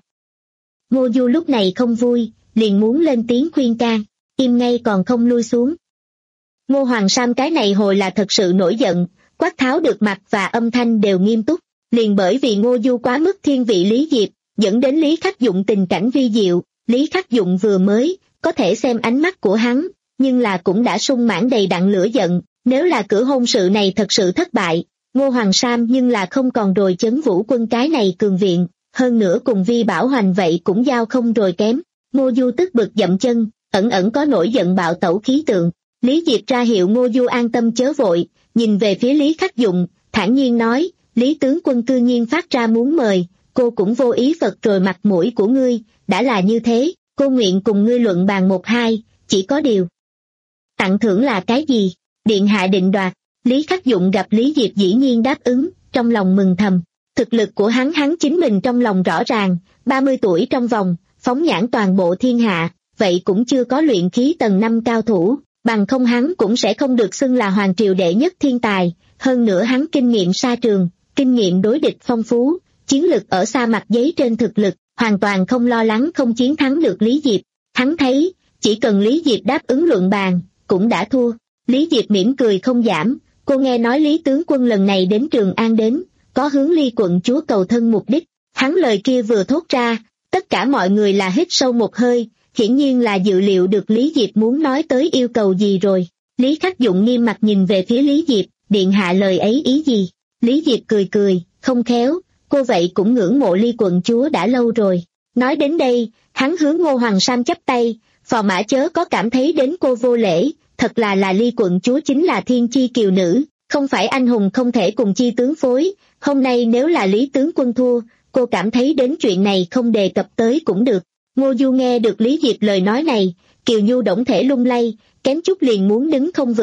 Ngô Du lúc này không vui, liền muốn lên tiếng khuyên can, im ngay còn không lui xuống. Ngô Hoàng Sam cái này hồi là thật sự nổi giận, quát tháo được mặt và âm thanh đều nghiêm túc, liền bởi vì Ngô Du quá mức thiên vị Lý Diệp, dẫn đến Lý Khắc Dụng tình cảnh vi diệu. Lý Khắc Dụng vừa mới có thể xem ánh mắt của hắn, nhưng là cũng đã sung mãn đầy đặn lửa giận, nếu là cửa hôn sự này thật sự thất bại, Ngô Hoàng Sam nhưng là không còn rồi Chấn Vũ quân cái này cường viện, hơn nữa cùng Vi Bảo Hoành vậy cũng giao không rồi kém. Ngô Du tức bực dậm chân, ẩn ẩn có nổi giận bạo tẩu khí tượng. Lý Diệp ra hiệu Ngô Du an tâm chớ vội, nhìn về phía Lý Khắc Dụng, thản nhiên nói, Lý tướng quân cư nhiên phát ra muốn mời, cô cũng vô ý phật rồi mặt mũi của ngươi, đã là như thế, cô nguyện cùng ngươi luận bàn một hai, chỉ có điều. Tặng thưởng là cái gì? Điện hạ định đoạt. Lý Khắc Dụng gặp Lý Diệp dĩ nhiên đáp ứng, trong lòng mừng thầm. Thực lực của hắn hắn chính mình trong lòng rõ ràng, ba mươi tuổi trong vòng, phóng nhãn toàn bộ thiên hạ, vậy cũng chưa có luyện khí tầng năm cao thủ, bằng không hắn cũng sẽ không được xưng là hoàng triều đệ nhất thiên tài, hơn nữa hắn kinh nghiệm sa trường, kinh nghiệm đối địch phong phú, chiến lực ở xa mặt giấy trên thực lực, hoàn toàn không lo lắng không chiến thắng được Lý Diệp. Hắn thấy, chỉ cần Lý Diệp đáp ứng luận bàn, cũng đã thua. Lý Diệp mỉm cười không giảm, cô nghe nói Lý tướng quân lần này đến Trường An đến, có hướng Ly quận chúa cầu thân mục đích. Hắn lời kia vừa thốt ra, tất cả mọi người là hít sâu một hơi, hiển nhiên là dự liệu được Lý Diệp muốn nói tới yêu cầu gì rồi. Lý Khắc Dụng nghiêm mặt nhìn về phía Lý Diệp, điện hạ lời ấy ý gì? Lý Diệp cười cười, không khéo, cô vậy cũng ngưỡng mộ Ly quận chúa đã lâu rồi. Nói đến đây, hắn hướng Ngô Hoàng Sam chắp tay, phò mã chớ có cảm thấy đến cô vô lễ, thật là là Ly quận chúa chính là thiên chi kiều nữ, không phải anh hùng không thể cùng chi tướng phối, hôm nay nếu là Lý tướng quân thua, cô cảm thấy đến chuyện này không đề cập tới cũng được. Ngô Du nghe được Lý Diệp lời nói này, kiều nhu đổng thể lung lay, kém chút liền muốn đứng không vững,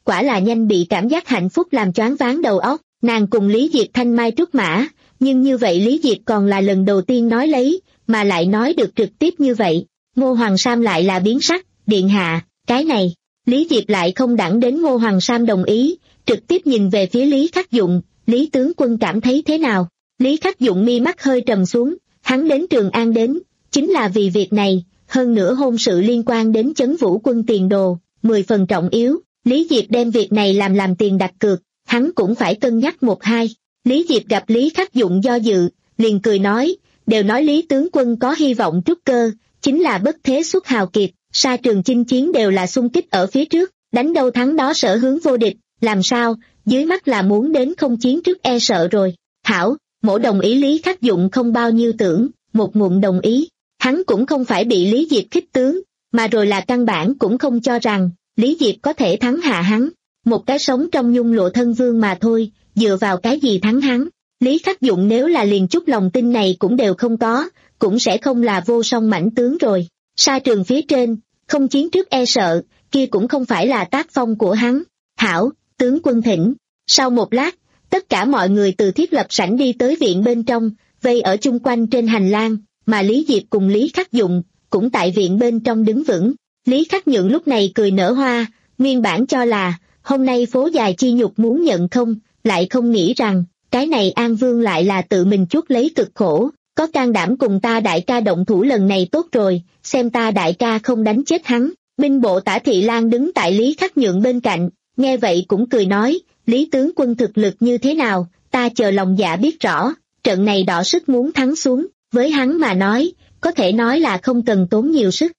quả là nhanh bị cảm giác hạnh phúc làm choáng váng đầu óc. Nàng cùng Lý Diệp thanh mai trúc mã, nhưng như vậy Lý Diệp còn là lần đầu tiên nói lấy, mà lại nói được trực tiếp như vậy. Ngô Hoàng Sam lại là biến sắc, điện hạ, cái này. Lý Diệp lại không đẳng đến Ngô Hoàng Sam đồng ý, trực tiếp nhìn về phía Lý Khắc Dụng, Lý tướng quân cảm thấy thế nào? Lý Khắc Dụng mi mắt hơi trầm xuống, hắn đến Trường An đến, chính là vì việc này, hơn nữa hôn sự liên quan đến Chấn Vũ quân tiền đồ, mười phần trọng yếu, Lý Diệp đem việc này làm làm tiền đặt cược, hắn cũng phải cân nhắc một hai. Lý Diệp gặp Lý Khắc Dụng do dự, liền cười nói, đều nói Lý tướng quân có hy vọng trúc cơ, chính là bất thế xuất hào kiệt, sa trường chinh chiến đều là xung kích ở phía trước, đánh đâu thắng đó sở hướng vô địch, làm sao, dưới mắt là muốn đến không chiến trước e sợ rồi. Hảo, mỗ đồng ý. Lý Khắc Dụng không bao nhiêu tưởng, một ngụm đồng ý, hắn cũng không phải bị Lý Diệp khích tướng, mà rồi là căn bản cũng không cho rằng Lý Diệp có thể thắng hạ hắn, một cái sống trong nhung lụa thân vương mà thôi, dựa vào cái gì thắng hắn. Lý Khắc Dụng nếu là liền chút lòng tin này cũng đều không có, cũng sẽ không là vô song mãnh tướng rồi. Sa trường phía trên, không chiến trước e sợ, kia cũng không phải là tác phong của hắn. Hảo, tướng quân thỉnh. Sau một lát, tất cả mọi người từ thiết lập sảnh đi tới viện bên trong, vây ở chung quanh trên hành lang, mà Lý Diệp cùng Lý Khắc Dụng cũng tại viện bên trong đứng vững. Lý Khắc Nhượng lúc này cười nở hoa, nguyên bản cho là hôm nay phố dài chi nhục muốn nhận không, lại không nghĩ rằng cái này An Vương lại là tự mình chuốc lấy cực khổ, có can đảm cùng ta đại ca động thủ lần này tốt rồi, xem ta đại ca không đánh chết hắn. Binh bộ Tả Thị Lan đứng tại Lý Khắc Nhượng bên cạnh, nghe vậy cũng cười nói, Lý tướng quân thực lực như thế nào, ta chờ lòng dạ biết rõ, trận này đỏ sức muốn thắng xuống, với hắn mà nói, có thể nói là không cần tốn nhiều sức.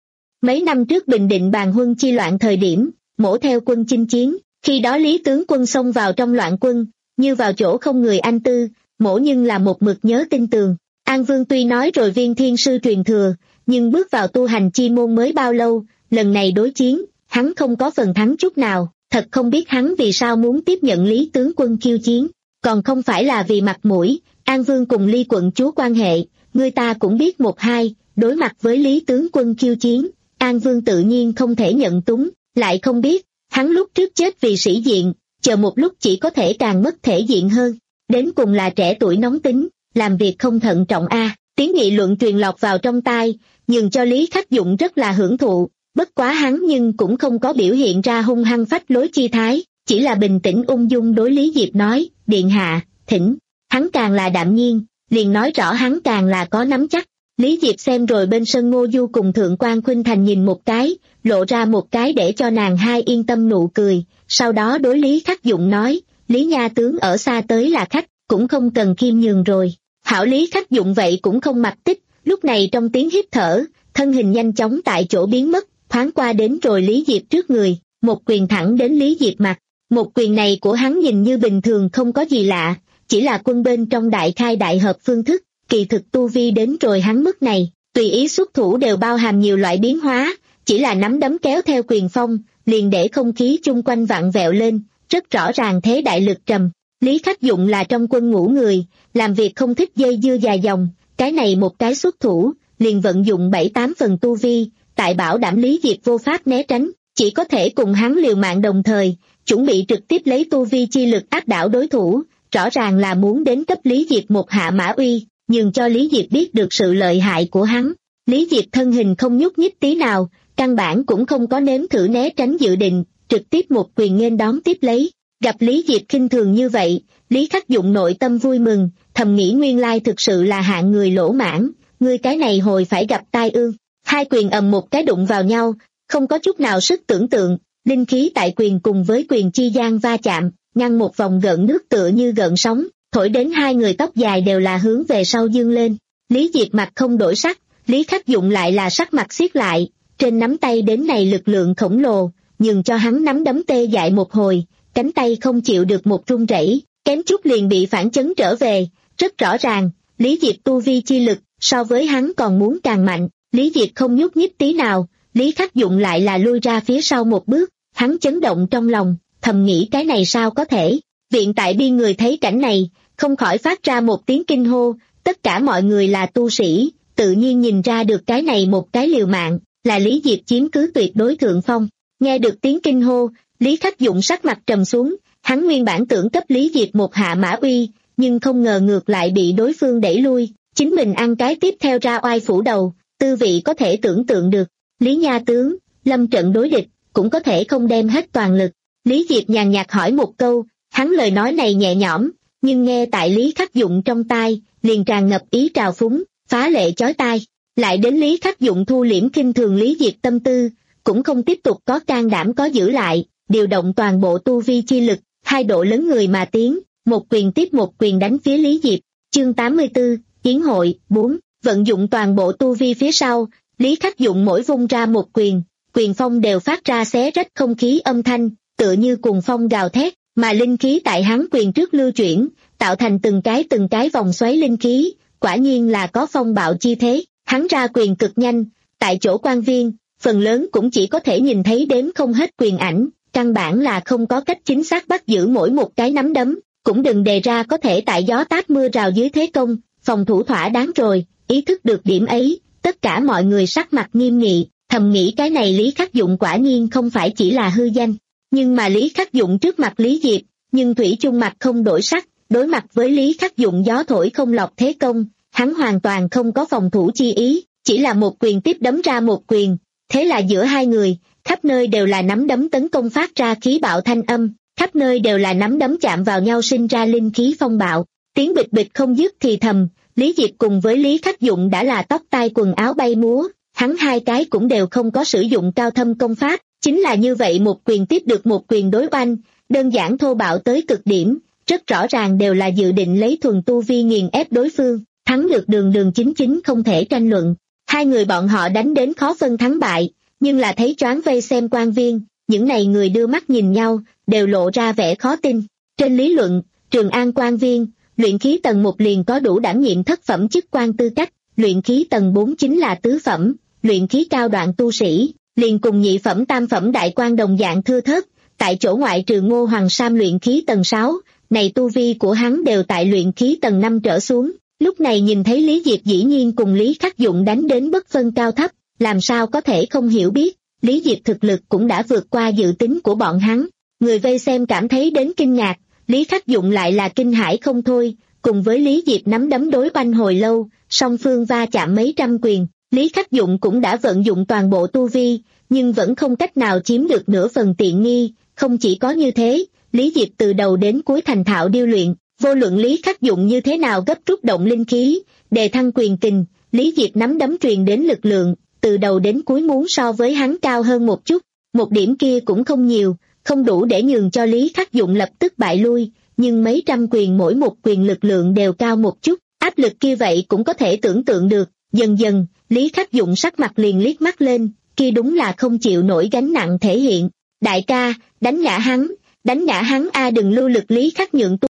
Mấy năm trước Bình Định Bàn Huân chi loạn thời điểm, mỗ theo quân chinh chiến, khi đó Lý tướng quân xông vào trong loạn quân, như vào chỗ không người anh tư, mỗ nhưng là một mực nhớ tin tường. An Vương tuy nói rồi viên thiên sư truyền thừa, nhưng bước vào tu hành chi môn mới bao lâu, lần này đối chiến, hắn không có phần thắng chút nào, thật không biết hắn vì sao muốn tiếp nhận Lý tướng quân khiêu chiến, còn không phải là vì mặt mũi. An Vương cùng Ly quận chúa quan hệ, người ta cũng biết một hai, đối mặt với Lý tướng quân khiêu chiến, An Vương tự nhiên không thể nhận túng, lại không biết, hắn lúc trước chết vì sĩ diện, chờ một lúc chỉ có thể càng mất thể diện hơn, đến cùng là trẻ tuổi nóng tính, làm việc không thận trọng a. À. Tiếng nghị luận truyền lọt vào trong tai, nhưng cho Lý Khắc Dụng rất là hưởng thụ, bất quá hắn nhưng cũng không có biểu hiện ra hung hăng phách lối chi thái, chỉ là bình tĩnh ung dung đối Lý Diệp nói, điện hạ, thỉnh. Hắn càng là đạm nhiên, liền nói rõ hắn càng là có nắm chắc. Lý Diệp xem rồi bên sân Ngô Du cùng Thượng quan Khuynh Thành nhìn một cái, lộ ra một cái để cho nàng hai yên tâm nụ cười, sau đó đối Lý Khắc Dụng nói, Lý nha tướng ở xa tới là khách, cũng không cần khiêm nhường rồi. Hảo. Lý Khắc Dụng vậy cũng không mặc tích, lúc này trong tiếng hít thở, thân hình nhanh chóng tại chỗ biến mất, thoáng qua đến rồi Lý Diệp trước người, một quyền thẳng đến Lý Diệp mặt. Một quyền này của hắn nhìn như bình thường không có gì lạ, chỉ là quân bên trong đại khai đại hợp phương thức, kỳ thực tu vi đến rồi hắn mức này, tùy ý xuất thủ đều bao hàm nhiều loại biến hóa, chỉ là nắm đấm kéo theo quyền phong, liền để không khí chung quanh vặn vẹo lên, rất rõ ràng thế đại lực trầm. Lý Khắc Dụng là trong quân ngũ người, làm việc không thích dây dưa dài dòng, cái này một cái xuất thủ, liền vận dụng bảy tám phần tu vi, tại bảo đảm Lý Diệp vô pháp né tránh, chỉ có thể cùng hắn liều mạng đồng thời, chuẩn bị trực tiếp lấy tu vi chi lực áp đảo đối thủ, rõ ràng là muốn đến cấp Lý Diệp một hạ mã uy, nhường cho Lý Diệp biết được sự lợi hại của hắn. Lý Diệp thân hình không nhúc nhích tí nào, căn bản cũng không có nếm thử né tránh dự định, trực tiếp một quyền nghênh đón tiếp lấy. Gặp Lý Diệp khinh thường như vậy, Lý Khắc Dụng nội tâm vui mừng, thầm nghĩ nguyên lai thực sự là hạng người lỗ mãn, ngươi cái này hồi phải gặp tai ương. Hai quyền ầm một cái đụng vào nhau, không có chút nào sức tưởng tượng, linh khí tại quyền cùng với quyền chi gian va chạm, ngăn một vòng gợn nước tựa như gợn sóng, thổi đến hai người tóc dài đều là hướng về sau dương lên. Lý Diệp mặt không đổi sắc, Lý Khắc Dụng lại là sắc mặt siết lại, trên nắm tay đến này lực lượng khổng lồ, nhưng cho hắn nắm đấm tê dại một hồi, cánh tay không chịu được một run rẩy, kém chút liền bị phản chấn trở về. Rất rõ ràng, Lý Diệp tu vi chi lực, so với hắn còn muốn càng mạnh. Lý Diệp không nhúc nhích tí nào, Lý Khắc Dụng lại là lui ra phía sau một bước, hắn chấn động trong lòng, thầm nghĩ cái này sao có thể. Viện tại biên người thấy cảnh này, không khỏi phát ra một tiếng kinh hô, tất cả mọi người là tu sĩ, tự nhiên nhìn ra được cái này một cái liều mạng, là Lý Diệp chiếm cứ tuyệt đối thượng phong. Nghe được tiếng kinh hô, Lý Khắc Dụng sắc mặt trầm xuống, hắn nguyên bản tưởng cấp Lý Diệp một hạ mã uy, nhưng không ngờ ngược lại bị đối phương đẩy lui, chính mình ăn cái tiếp theo ra oai phủ đầu, tư vị có thể tưởng tượng được. Lý nha tướng, lâm trận đối địch, cũng có thể không đem hết toàn lực. Lý Diệp nhàn nhạt hỏi một câu, hắn lời nói này nhẹ nhõm, nhưng nghe tại Lý Khắc Dụng trong tai, liền tràn ngập ý trào phúng, phá lệ chói tai. Lại đến Lý Khắc Dụng thu liễm khinh thường Lý Diệp tâm tư, cũng không tiếp tục có can đảm có giữ lại, điều động toàn bộ tu vi chi lực, hai độ lớn người mà tiến, một quyền tiếp một quyền đánh phía Lý Diệp. Chương tám mươi tư, Yến hội, bốn, vận dụng toàn bộ tu vi phía sau, Lý Khắc Dụng mỗi vung ra một quyền, quyền phong đều phát ra xé rách không khí âm thanh, tựa như cùng phong gào thét, mà linh khí tại hắn quyền trước lưu chuyển, tạo thành từng cái từng cái vòng xoáy linh khí, quả nhiên là có phong bạo chi thế. Hắn ra quyền cực nhanh, tại chỗ quan viên, phần lớn cũng chỉ có thể nhìn thấy đếm không hết quyền ảnh, căn bản là không có cách chính xác bắt giữ mỗi một cái nắm đấm, cũng đừng đề ra có thể tại gió táp mưa rào dưới thế công, phòng thủ thỏa đáng rồi. Ý thức được điểm ấy, tất cả mọi người sắc mặt nghiêm nghị, thầm nghĩ cái này Lý Khắc Dụng quả nhiên không phải chỉ là hư danh. Nhưng mà Lý Khắc Dụng trước mặt Lý Diệp, nhưng thủy chung mặt không đổi sắc, đối mặt với Lý Khắc Dụng gió thổi không lọt thế công, hắn hoàn toàn không có phòng thủ chi ý, chỉ là một quyền tiếp đấm ra một quyền. Thế là giữa hai người, khắp nơi đều là nắm đấm tấn công phát ra khí bạo thanh âm, khắp nơi đều là nắm đấm chạm vào nhau sinh ra linh khí phong bạo, tiếng bịch bịch không dứt thì thầm. Lý Diệp cùng với Lý Khắc Dụng đã là tóc tai quần áo bay múa, hắn hai cái cũng đều không có sử dụng cao thâm công pháp, chính là như vậy một quyền tiếp được một quyền đối oanh, đơn giản thô bạo tới cực điểm, rất rõ ràng đều là dự định lấy thuần tu vi nghiền ép đối phương, thắng được đường đường chính chính không thể tranh luận. Hai người bọn họ đánh đến khó phân thắng bại, nhưng là thấy choáng vây xem quan viên, những này người đưa mắt nhìn nhau, đều lộ ra vẻ khó tin. Trên lý luận, Trường An quan viên, luyện khí tầng một liền có đủ đảm nhiệm thất phẩm chức quan tư cách, luyện khí tầng bốn chính là tứ phẩm, luyện khí cao đoạn tu sĩ, liền cùng nhị phẩm tam phẩm đại quan đồng dạng thưa thớt, tại chỗ ngoại trừ Ngô Hoàng Sam luyện khí tầng sáu, này tu vi của hắn đều tại luyện khí tầng năm trở xuống. Lúc này nhìn thấy Lý Diệp dĩ nhiên cùng Lý Khắc Dụng đánh đến bất phân cao thấp, làm sao có thể không hiểu biết, Lý Diệp thực lực cũng đã vượt qua dự tính của bọn hắn. Người vây xem cảm thấy đến kinh ngạc, Lý Khắc Dụng lại là kinh hãi không thôi, cùng với Lý Diệp nắm đấm đối oanh hồi lâu, song phương va chạm mấy trăm quyền, Lý Khắc Dụng cũng đã vận dụng toàn bộ tu vi, nhưng vẫn không cách nào chiếm được nửa phần tiện nghi. Không chỉ có như thế, Lý Diệp từ đầu đến cuối thành thạo điêu luyện, vô luận Lý Khắc Dụng như thế nào gấp rút động linh khí, đề thăng quyền kình, Lý Diệp nắm đấm truyền đến lực lượng, từ đầu đến cuối muốn so với hắn cao hơn một chút, một điểm kia cũng không nhiều, không đủ để nhường cho Lý Khắc Dụng lập tức bại lui, nhưng mấy trăm quyền mỗi một quyền lực lượng đều cao một chút, áp lực kia vậy cũng có thể tưởng tượng được. Dần dần, Lý Khắc Dụng sắc mặt liền liếc mắt lên, kia đúng là không chịu nổi gánh nặng thể hiện. Đại ca, đánh ngã hắn, đánh ngã hắn a đừng lưu lực Lý Khắc nhượng tu.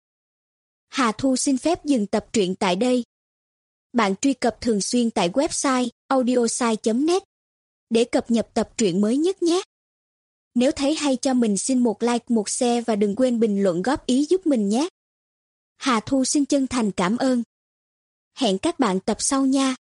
Hà Thu xin phép dừng tập truyện tại đây. Bạn truy cập thường xuyên tại website audiosai chấm net để cập nhật tập truyện mới nhất nhé. Nếu thấy hay cho mình xin một like, một share và đừng quên bình luận góp ý giúp mình nhé. Hà Thu xin chân thành cảm ơn. Hẹn các bạn tập sau nha.